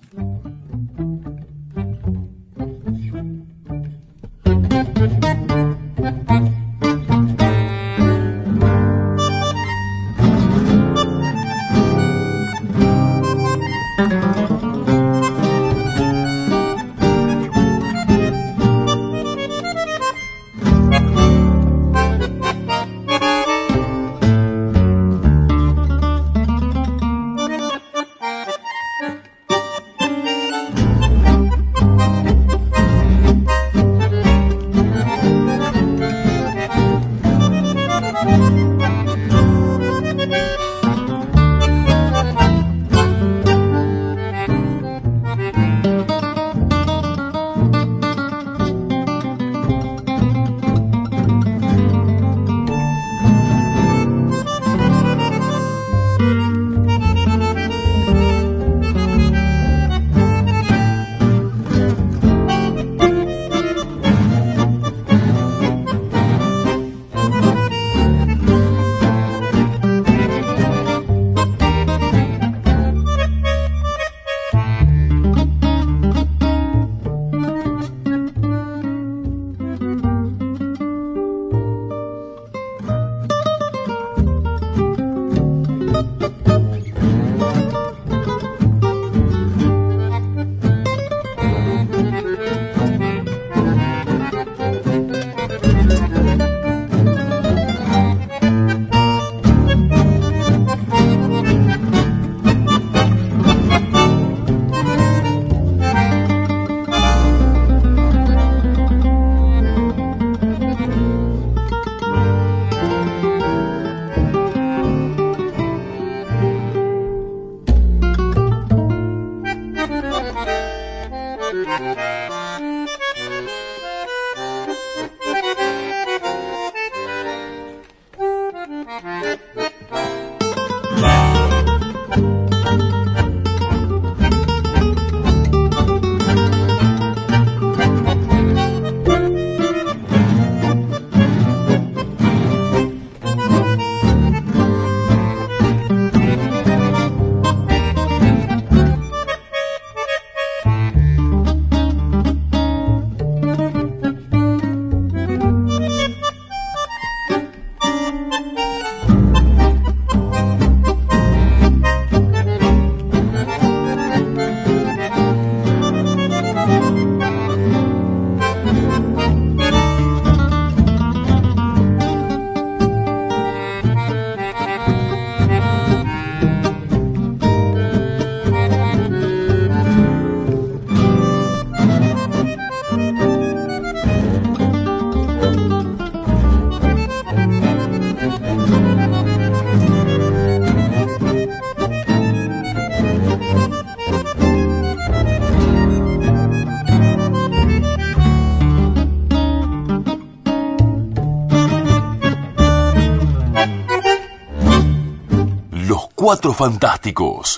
Cuatro Fantásticos.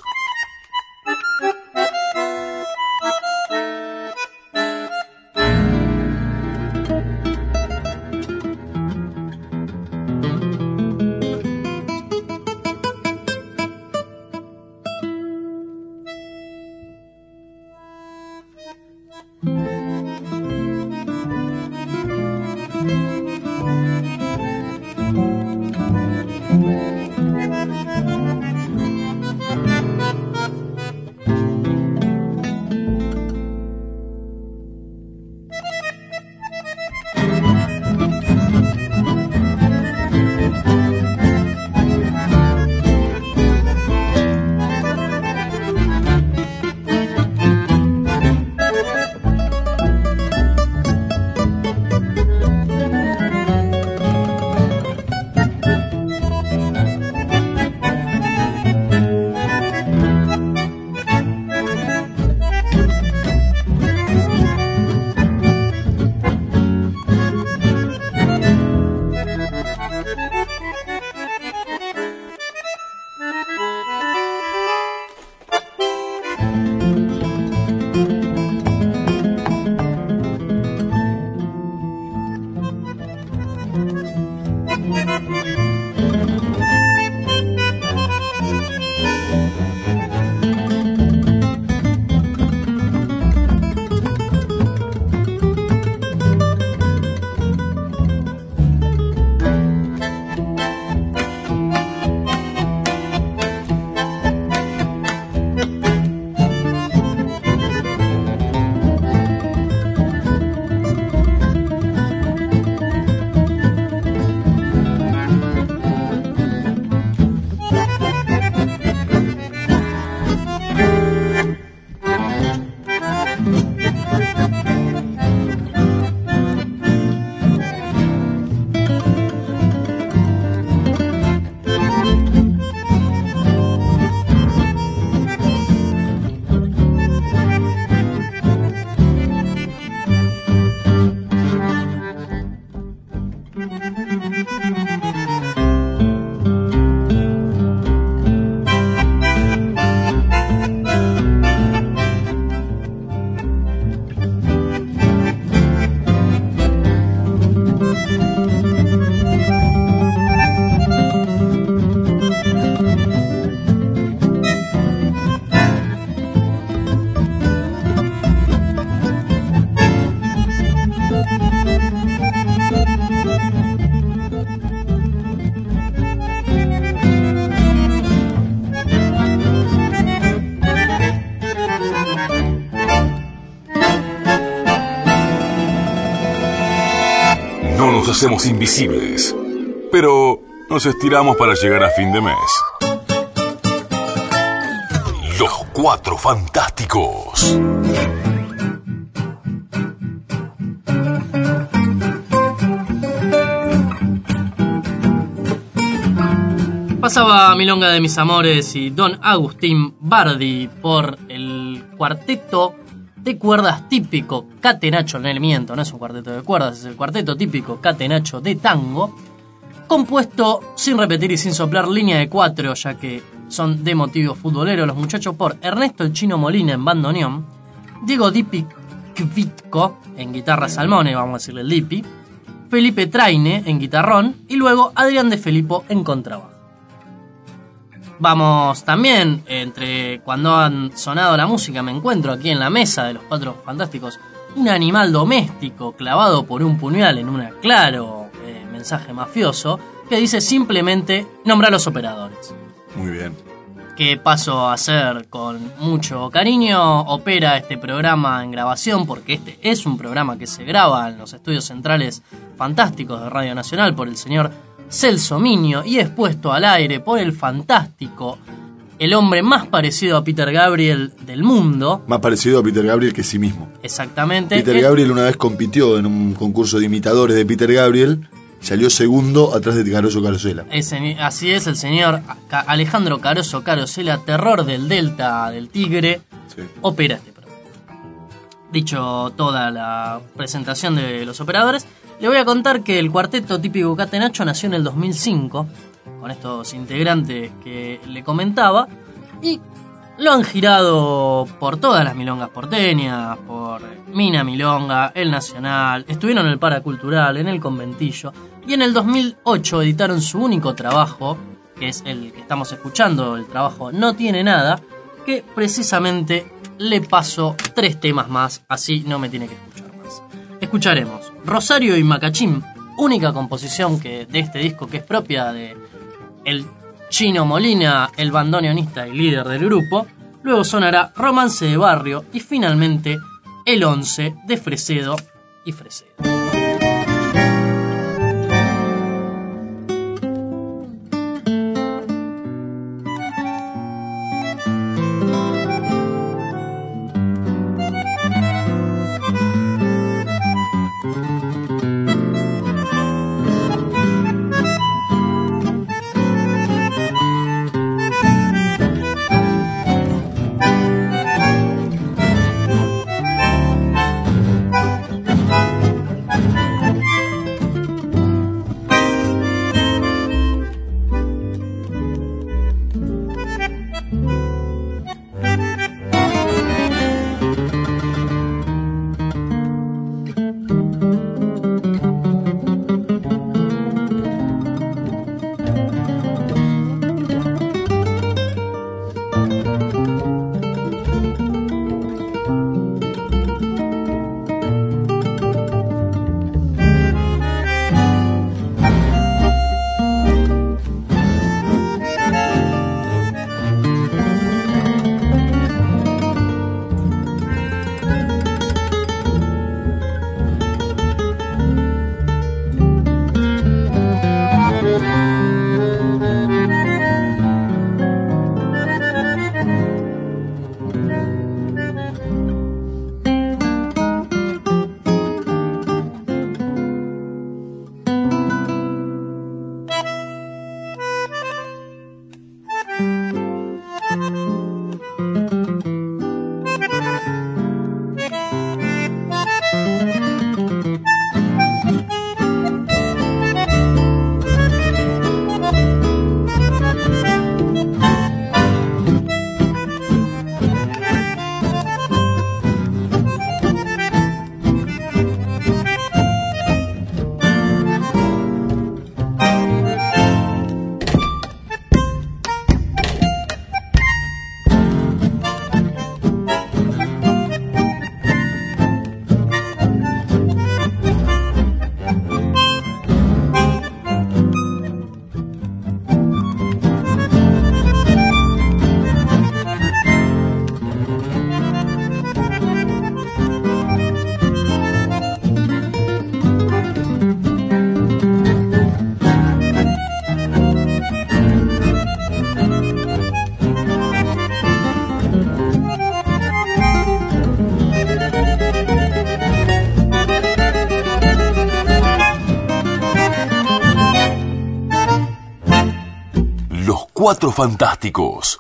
nos hacemos invisibles, pero nos estiramos para llegar a fin de mes. Los Cuatro Fantásticos. Pasaba Milonga de mis amores y Don Agustín Bardi por el cuarteto de cuerdas típico Catenaccio, en el miento, no es un cuarteto de cuerdas, es el cuarteto típico Catenaccio de tango, compuesto sin repetir y sin soplar línea de cuatro, ya que son de motivo futbolero los muchachos, por Ernesto el Chino Molina en bandoneón, Diego Dipi Kvitko en guitarra salmone, vamos a decirle el Dipi, Felipe Traine en guitarrón y luego Adrián de Filippo en contrabajo. Vamos también, entre cuando han sonado la música, me encuentro aquí en la mesa de los Cuatro Fantásticos un animal doméstico clavado por un puñal en un claro eh, mensaje mafioso que dice simplemente nombrar los operadores. Muy bien. Que paso a hacer con mucho cariño. Opera este programa en grabación porque este es un programa que se graba en los estudios centrales fantásticos de Radio Nacional por el señor Celso Miño y es puesto al aire por el fantástico, el hombre más parecido a Peter Gabriel del mundo. Más parecido a Peter Gabriel que sí mismo. Exactamente. Peter el... Gabriel una vez compitió en un concurso de imitadores de Peter Gabriel, salió segundo atrás de Caroso Carosella. Ese, así es, el señor Alejandro Caroso Carosella, terror del Delta del Tigre, sí. Opera este programa. Dicho toda la presentación de los operadores, le voy a contar que el cuarteto típico Catenaccio nació en el dos mil cinco, con estos integrantes que le comentaba, y lo han girado por todas las milongas porteñas, por Mina Milonga, el Nacional, estuvieron en el Paracultural, en el Conventillo, y en el dos mil ocho editaron su único trabajo, que es el que estamos escuchando, el trabajo No Tiene Nada, que precisamente le paso tres temas más, así no me tiene que escuchar más. Escucharemos Rosario y Macachín, única composición que de este disco que es propia de el Chino Molina, el bandoneonista y líder del grupo. Luego sonará Romance de Barrio y finalmente El Once de Fresedo y Fresedo. Cuatro Fantásticos.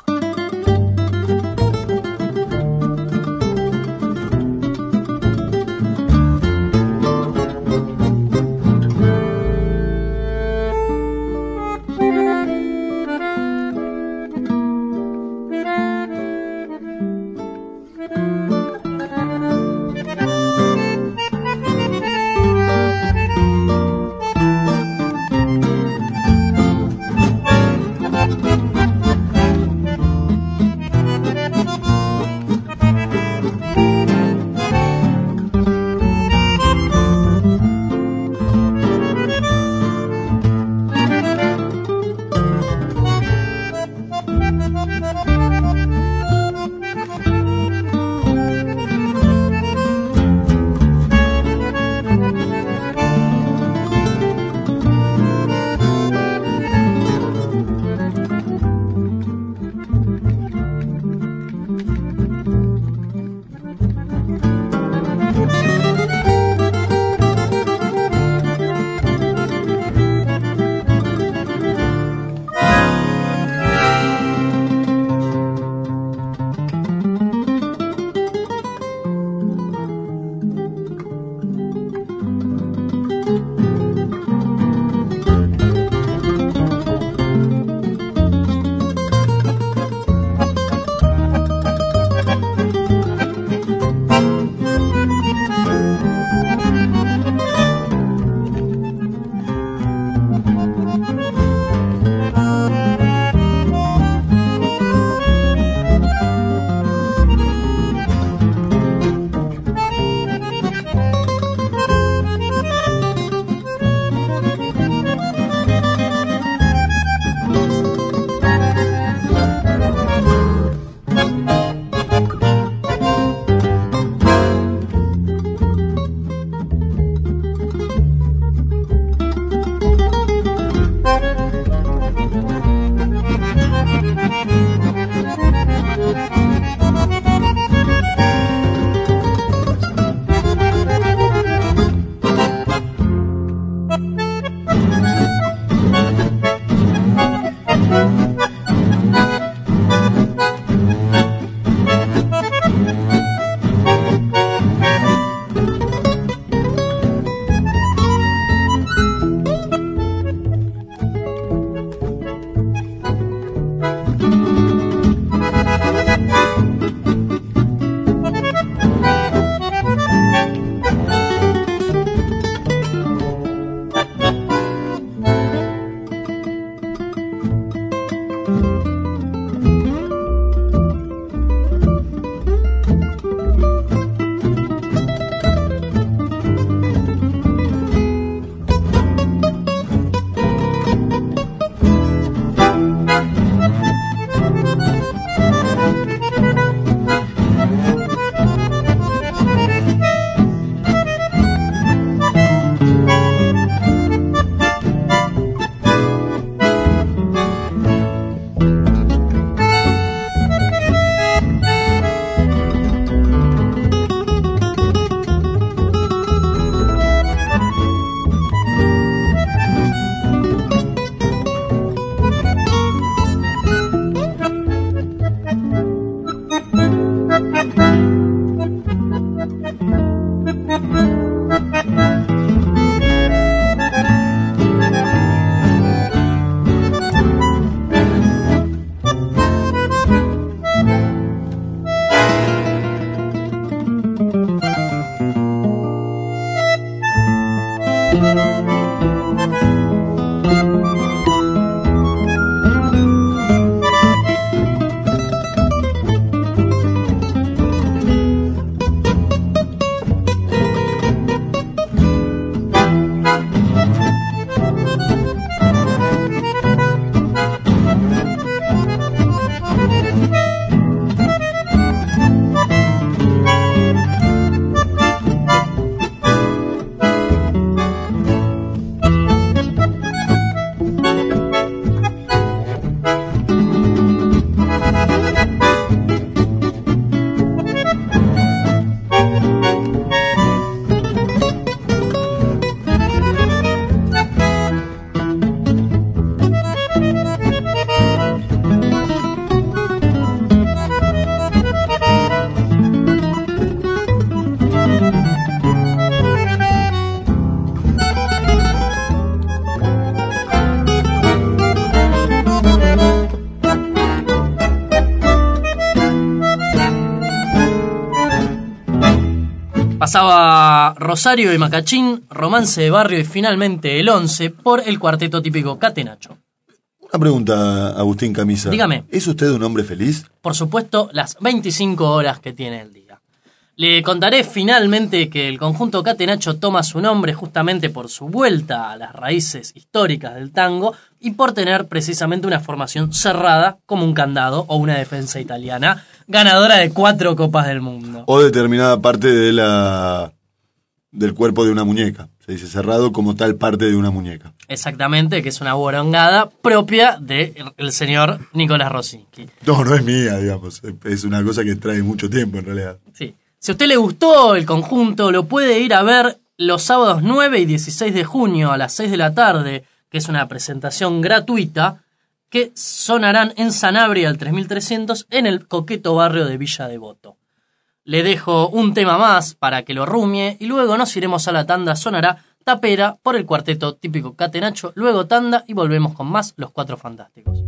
Pasaba Rosario y Macachín, Romance de Barrio y finalmente El Once por el cuarteto típico Catenaccio. Una pregunta, Agustín Camisa. Dígame. ¿Es usted un hombre feliz? Por supuesto, las veinticinco horas que tiene el día. Le contaré finalmente que el conjunto Catenaccio toma su nombre justamente por su vuelta a las raíces históricas del tango y por tener precisamente una formación cerrada como un candado o una defensa italiana, ganadora de cuatro copas del mundo. O determinada parte de la del cuerpo de una muñeca. Se dice cerrado como tal parte de una muñeca. Exactamente, que es una borongada propia del señor Nicolás Rosinski. No, no es mía, digamos. Es una cosa que trae mucho tiempo en realidad. Sí. Si a usted le gustó el conjunto, lo puede ir a ver los sábados nueve y dieciséis de junio a las seis de la tarde, que es una presentación gratuita, que sonarán en Sanabria al tres mil trescientos en el coqueto barrio de Villa Devoto. Le dejo un tema más para que lo rumie y luego nos iremos a la tanda. Sonará Tapera por el cuarteto típico Catenaccio, luego tanda y volvemos con más Los Cuatro Fantásticos.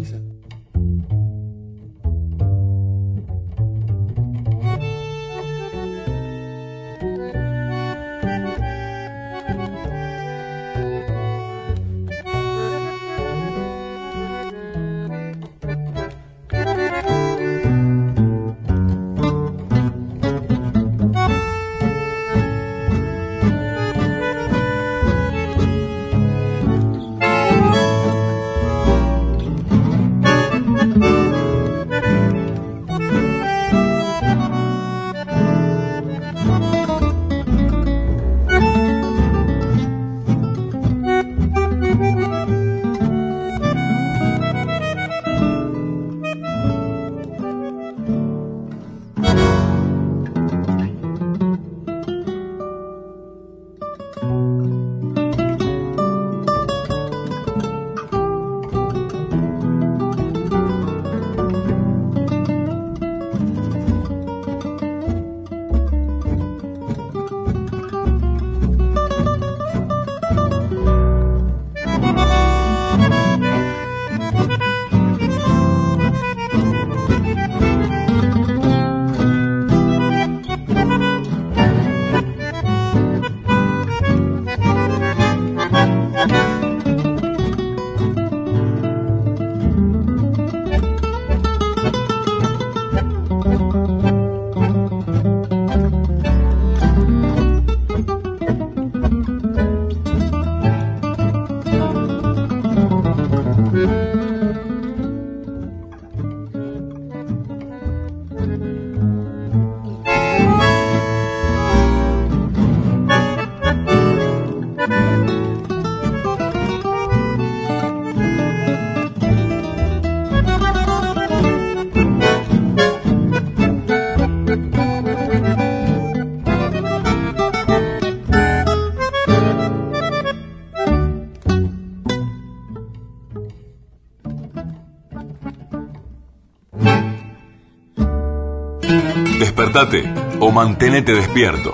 Despertate o mantenete despierto.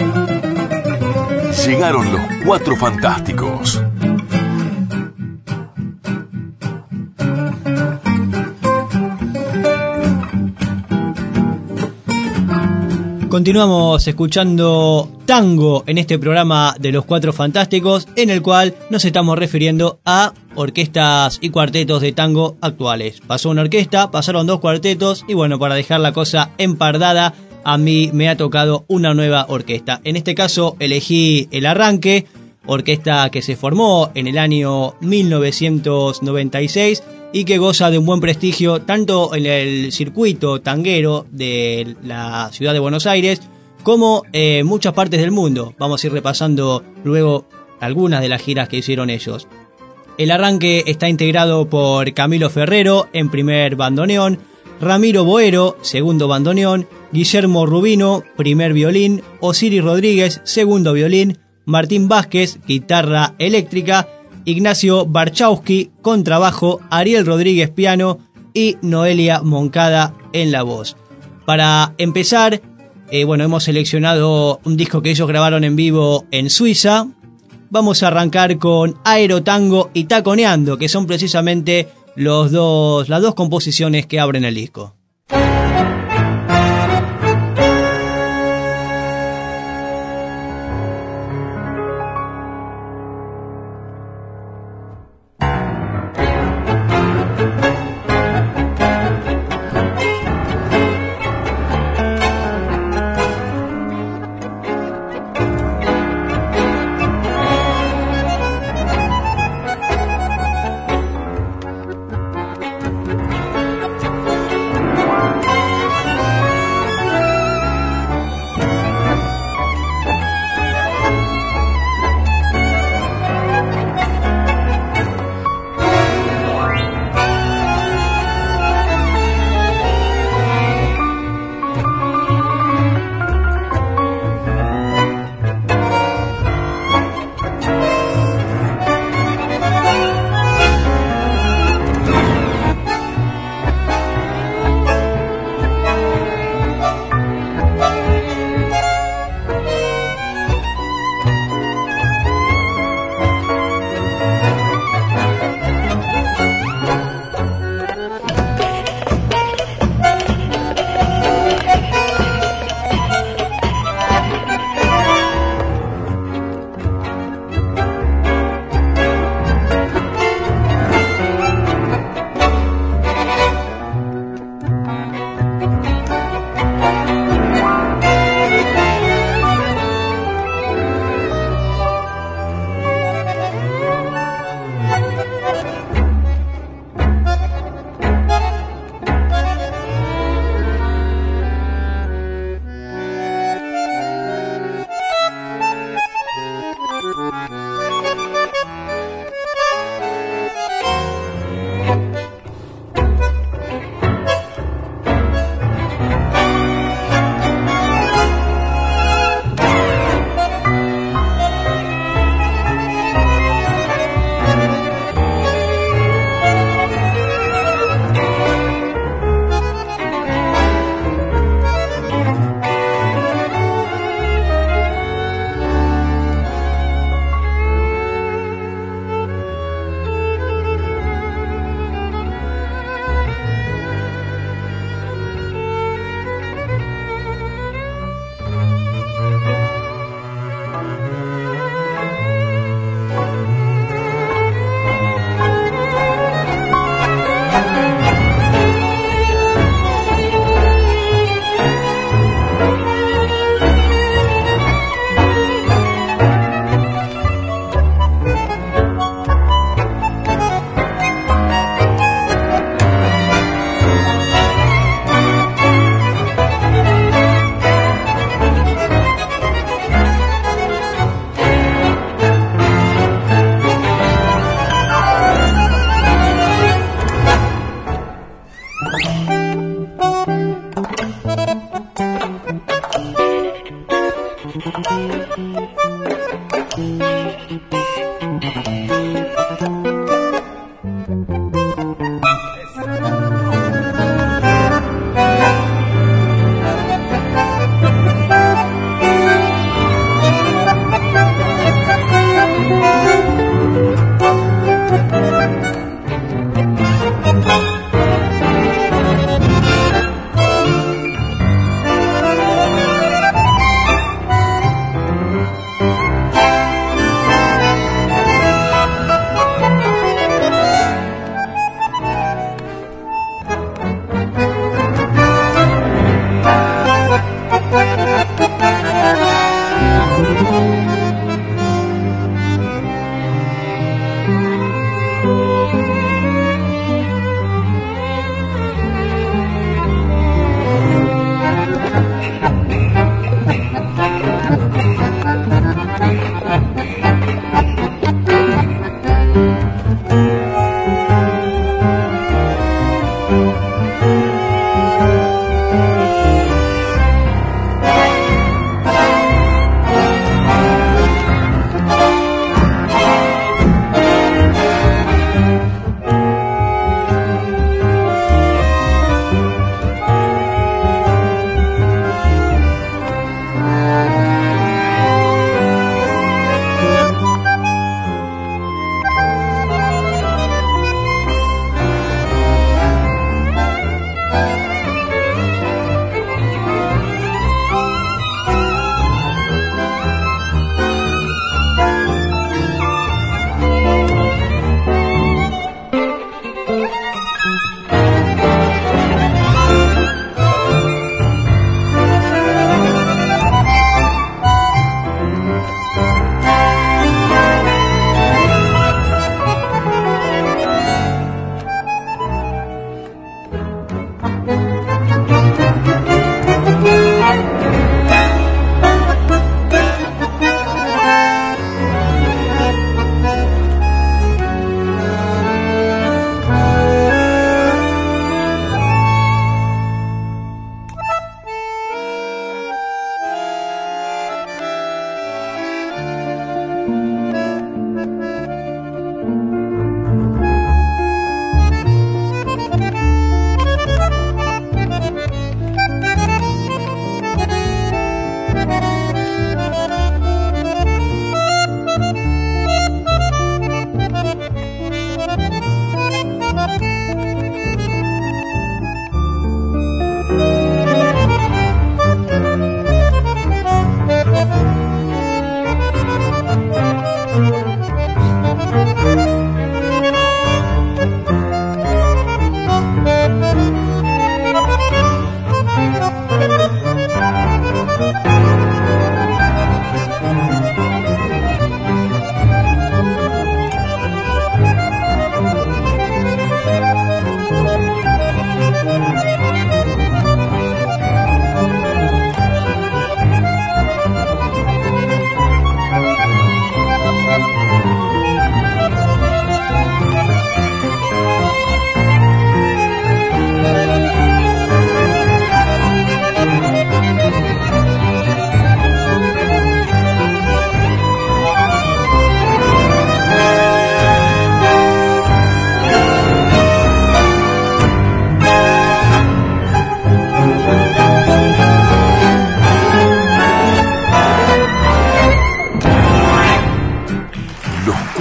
Llegaron los Cuatro Fantásticos. Continuamos escuchando tango en este programa de los Cuatro Fantásticos, en el cual nos estamos refiriendo a orquestas y cuartetos de tango actuales. Pasó una orquesta, pasaron dos cuartetos y bueno, para dejar la cosa empardada, a mí me ha tocado una nueva orquesta. En este caso elegí El Arranque, orquesta que se formó en el año mil novecientos noventa y seis y que goza de un buen prestigio tanto en el circuito tanguero de la ciudad de Buenos Aires como en muchas partes del mundo. Vamos a ir repasando luego algunas de las giras que hicieron ellos. El Arranque está integrado por Camilo Ferrero en primer bandoneón, Ramiro Boero, segundo bandoneón, Guillermo Rubino, primer violín, Osiris Rodríguez, segundo violín, Martín Vázquez, guitarra eléctrica, Ignacio Barchowski, contrabajo, Ariel Rodríguez, piano y Noelia Moncada en la voz. Para empezar, eh, bueno, hemos seleccionado un disco que ellos grabaron en vivo en Suiza. Vamos a arrancar con Aerotango y Taconeando, que son precisamente los dos, las dos composiciones que abren el disco.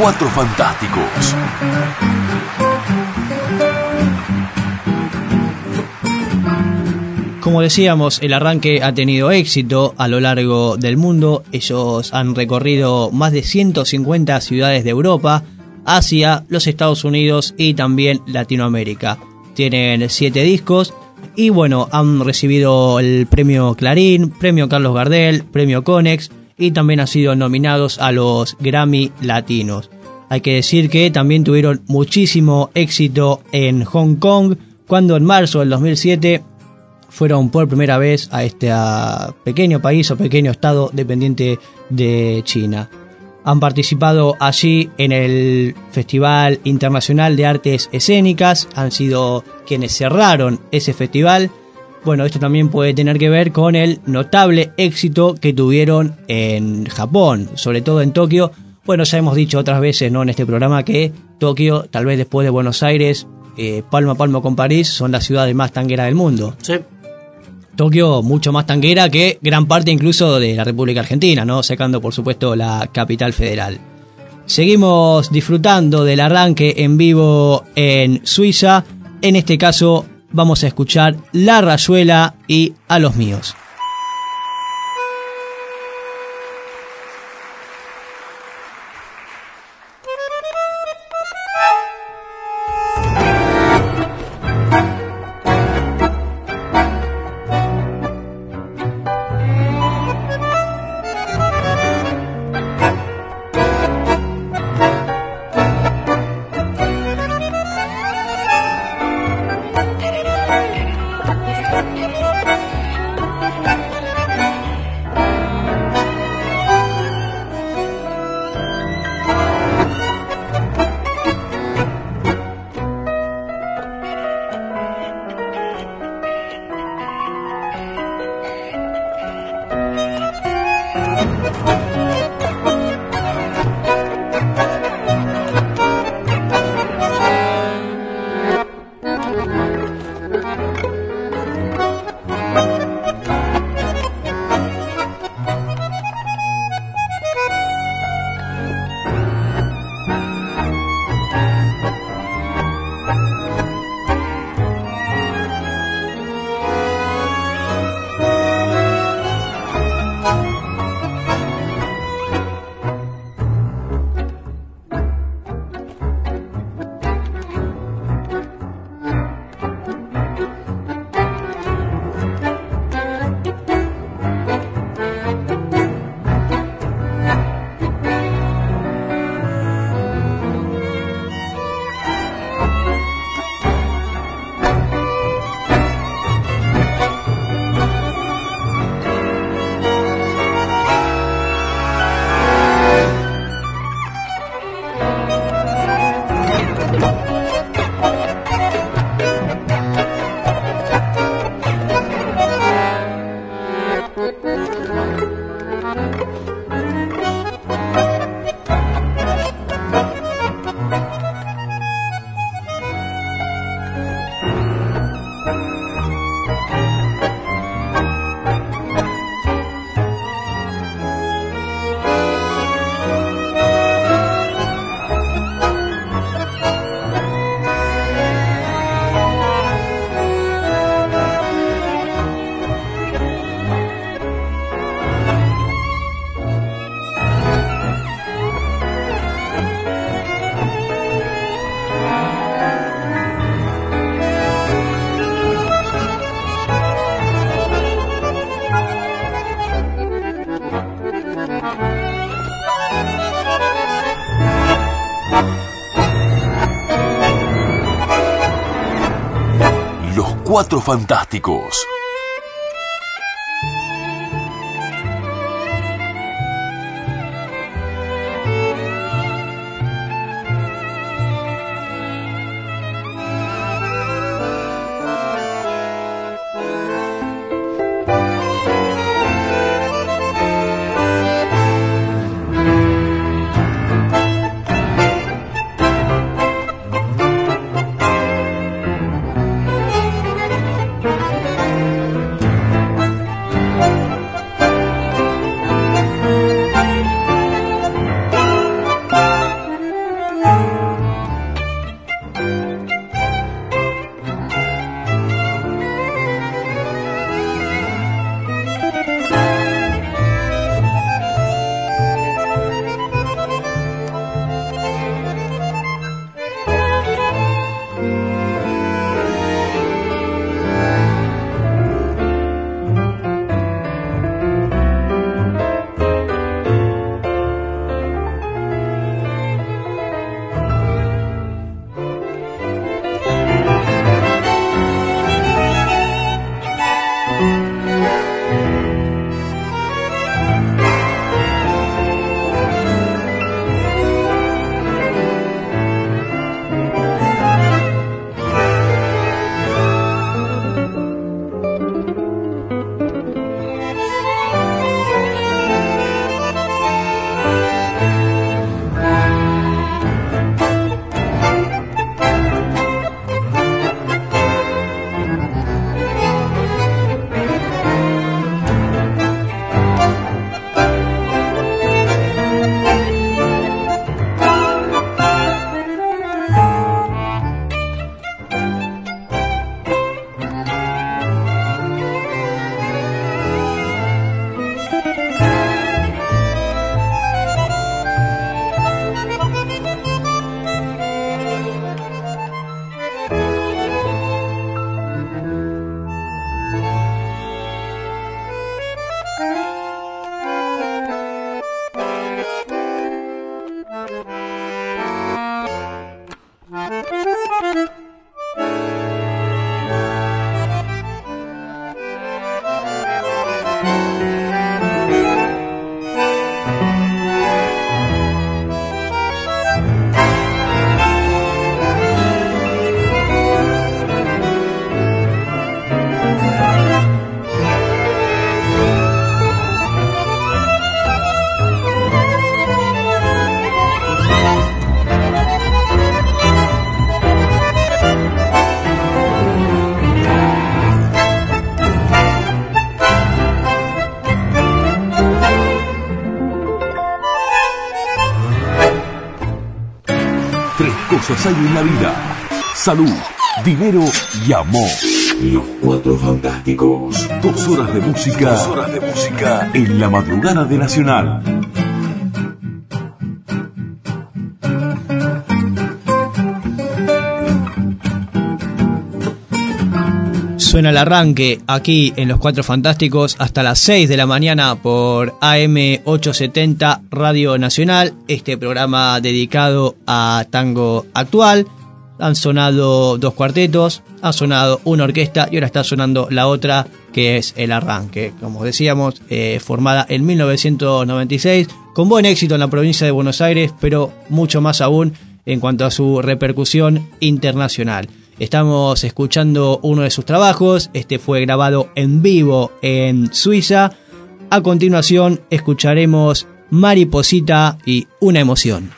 Cuatro Fantásticos. Como decíamos, el arranque ha tenido éxito a lo largo del mundo. Ellos han recorrido más de ciento cincuenta ciudades de Europa, Asia, los Estados Unidos y también Latinoamérica. Tienen siete discos y bueno, han recibido el premio Clarín, premio Carlos Gardel, premio Conex y también han sido nominados a los Grammy Latinos. Hay que decir que también tuvieron muchísimo éxito en Hong Kong, cuando en marzo del dos mil siete fueron por primera vez a este a pequeño país o pequeño estado dependiente de China. Han participado allí en el Festival Internacional de Artes Escénicas, han sido quienes cerraron ese festival. Bueno, esto también puede tener que ver con el notable éxito que tuvieron en Japón, sobre todo en Tokio. Bueno, ya hemos dicho otras veces, ¿no?, en este programa que Tokio, tal vez después de Buenos Aires, eh, palmo a palmo con París, son las ciudades más tangueras del mundo. Sí. Tokio mucho más tanguera que gran parte incluso de la República Argentina, ¿no?, sacando por supuesto la capital federal. Seguimos disfrutando del arranque en vivo en Suiza. En este caso vamos a escuchar La Rayuela y A los Míos. Cuatro Fantásticos. cosas hay en la vida: salud, dinero y amor. Los Cuatro Fantásticos. Dos horas de música. Dos horas de música en la madrugada de Nacional. Suena el arranque aquí en Los Cuatro Fantásticos hasta las seis de la mañana por A M ochocientos setenta Radio Nacional, este programa dedicado a tango actual. Han sonado dos cuartetos, ha sonado una orquesta y ahora está sonando la otra, que es el arranque, como decíamos, eh, formada en mil novecientos noventa y seis, con buen éxito en la provincia de Buenos Aires, pero mucho más aún en cuanto a su repercusión internacional. Estamos escuchando uno de sus trabajos, este fue grabado en vivo en Suiza. A continuación escucharemos Mariposita y Una Emoción.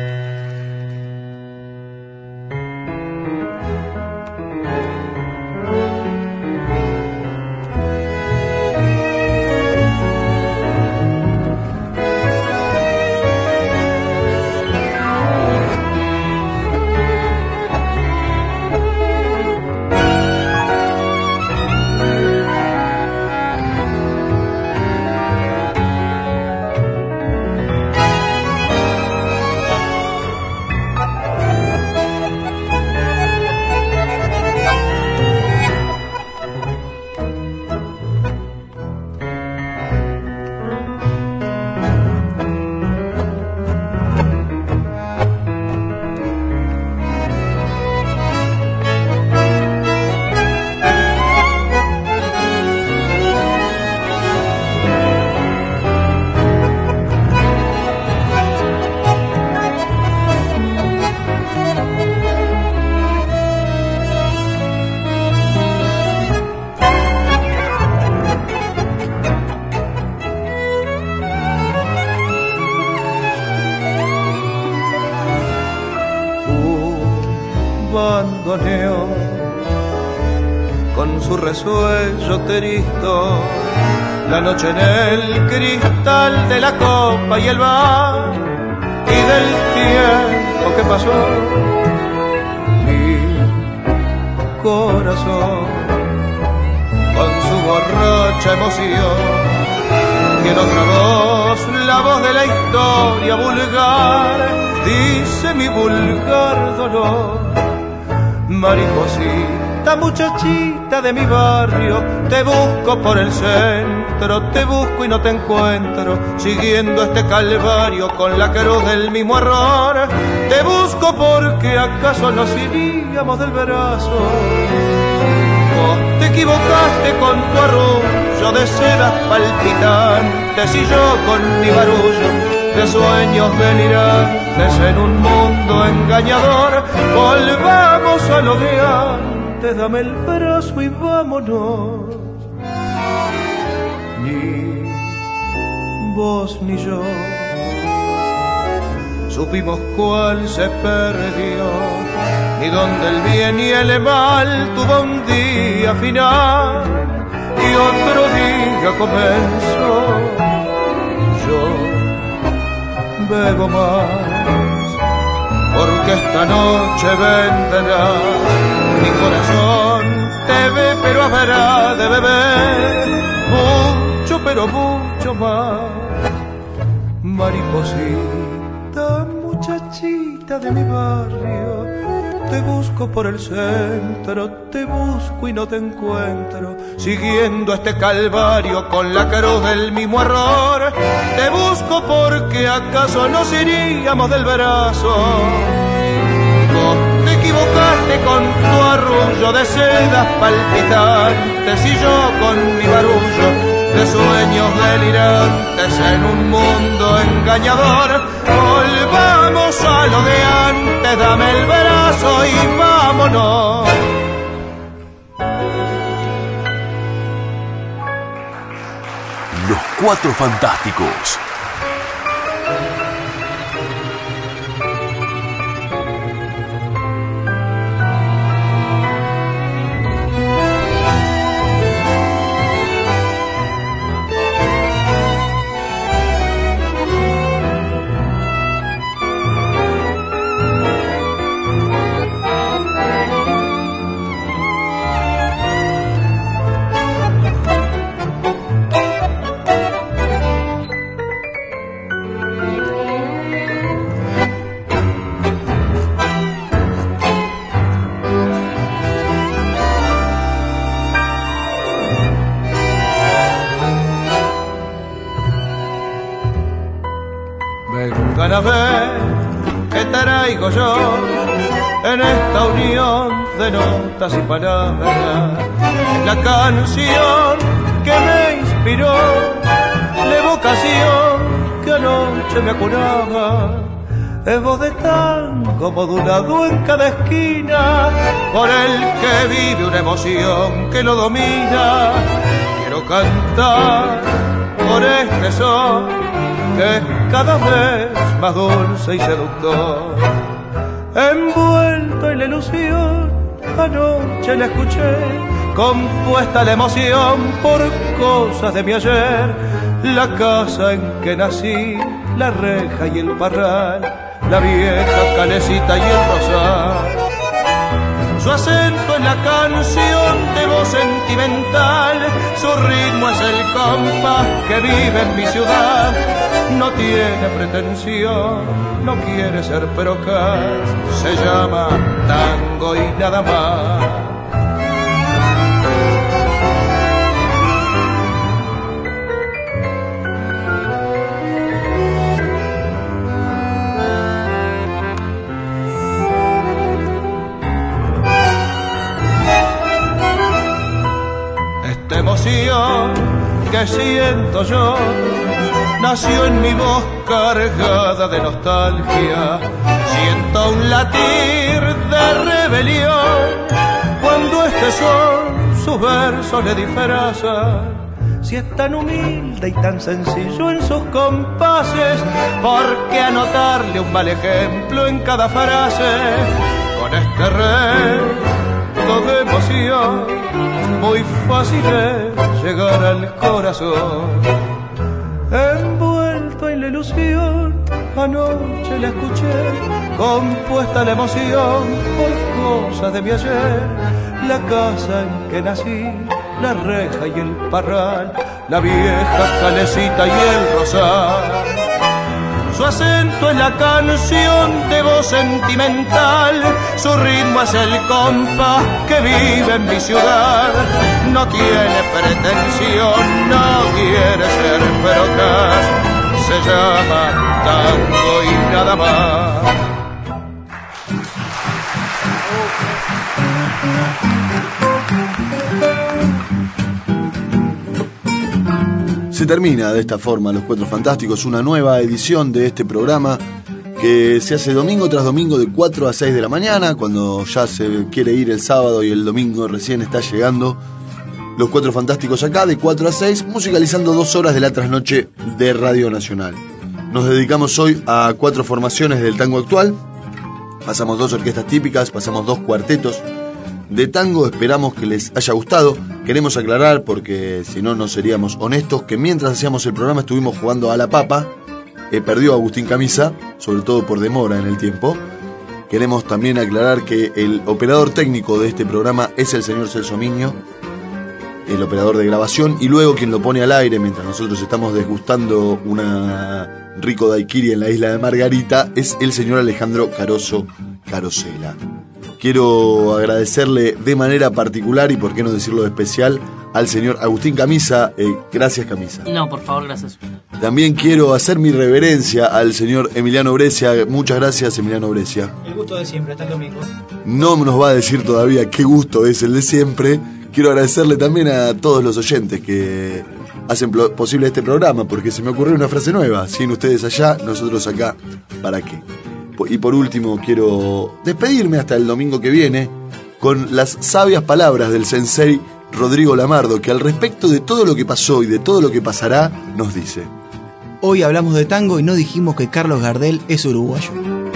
Con su resuello teristo, la noche en el cristal de la copa y el bar, y del tiempo que pasó, mi corazón con su borracha emoción, y en otra voz, la voz de la historia vulgar, dice mi vulgar dolor. Mariposita, muchachita de mi barrio, te busco por el centro, te busco y no te encuentro, siguiendo este calvario con la cruz del mismo error. Te busco porque acaso nos iríamos del brazo. Vos te equivocaste con tu arrullo de sedas palpitantes y yo con mi barullo de sueños delirantes en un mundo engañador. Volvamos a lo de antes, dame el brazo y vámonos. Ni vos ni yo supimos cuál se perdió, ni dónde el bien y el mal tuvo un día final y otro día comenzó. Yo bebo más, porque esta noche vendrás. Mi corazón te ve, pero habrá de beber mucho, pero mucho más. Mariposita, muchachita de mi barrio, te busco por el centro, te busco y no te encuentro, siguiendo este calvario con la cruz del mismo error. Te busco porque acaso nos iríamos del brazo. Vos te equivocaste con tu arrullo de sedas palpitantes y yo con mi barullo de sueños delirantes en un mundo engañador. Volvamos a lo de antes, dame el brazo y vámonos. Los Cuatro Fantásticos. una vez que traigo yo en esta unión de notas y palabras. La canción que me inspiró, la evocación que anoche me acunaba, es voz de tango modulado en cada esquina, por el que vive una emoción que lo domina. Quiero cantar por este son que es cada vez más dulce y seductor. Envuelto en la ilusión, anoche la escuché, compuesta la emoción por cosas de mi ayer. La casa en que nací, la reja y el parral, la vieja calecita y el rosal. Su acento es la canción de voz sentimental, su ritmo es el compás que vive en mi ciudad. No tiene pretensión, no quiere ser perocaz, se llama tango y nada más. Esta emoción que siento yo nació en mi voz cargada de nostalgia. Siento un latir de rebelión cuando este son sus versos le disfrazan. Si es tan humilde y tan sencillo en sus compases, ¿por qué anotarle un mal ejemplo en cada frase? Con este reto de emoción muy fácil es llegar al corazón. Envuelto en la ilusión, anoche la escuché, compuesta la emoción por cosas de mi ayer. La casa en que nací, la reja y el parral, la vieja calecita y el rosal. Su acento es la canción de voz sentimental, su ritmo es el compás que vive en mi ciudad. No tiene pretensión, no quiere ser perocaz, se llama tango y nada más. Se termina de esta forma Los Cuatro Fantásticos, una nueva edición de este programa que se hace domingo tras domingo de cuatro a seis de la mañana, cuando ya se quiere ir el sábado y el domingo recién está llegando. Los Cuatro Fantásticos acá de cuatro a seis, musicalizando dos horas de la trasnoche de Radio Nacional. Nos dedicamos hoy a cuatro formaciones del tango actual. Pasamos dos orquestas típicas, pasamos dos cuartetos de tango. Esperamos que les haya gustado. Queremos aclarar, porque si no, no seríamos honestos, que mientras hacíamos el programa estuvimos jugando a la papa. Eh, perdió Agustín Camisa, sobre todo por demora en el tiempo. Queremos también aclarar que el operador técnico de este programa es el señor Celso Miño, el operador de grabación, y luego quien lo pone al aire mientras nosotros estamos degustando una rico daiquiri en la isla de Margarita es el señor Alejandro Caroso Carosela. Quiero agradecerle de manera particular, y por qué no decirlo de especial, al señor Agustín Camisa. Eh, gracias, Camisa. No, por favor, gracias. También quiero hacer mi reverencia al señor Emiliano Brescia. Muchas gracias, Emiliano Brescia. El gusto de siempre, hasta el domingo. No nos va a decir todavía qué gusto es el de siempre. Quiero agradecerle también a todos los oyentes que hacen posible este programa, porque se me ocurrió una frase nueva. Sin ustedes allá, nosotros acá, ¿para qué? Y por último, quiero despedirme hasta el domingo que viene con las sabias palabras del sensei Rodrigo Lamardo, que al respecto de todo lo que pasó y de todo lo que pasará, nos dice: hoy hablamos de tango y no dijimos que Carlos Gardel es uruguayo.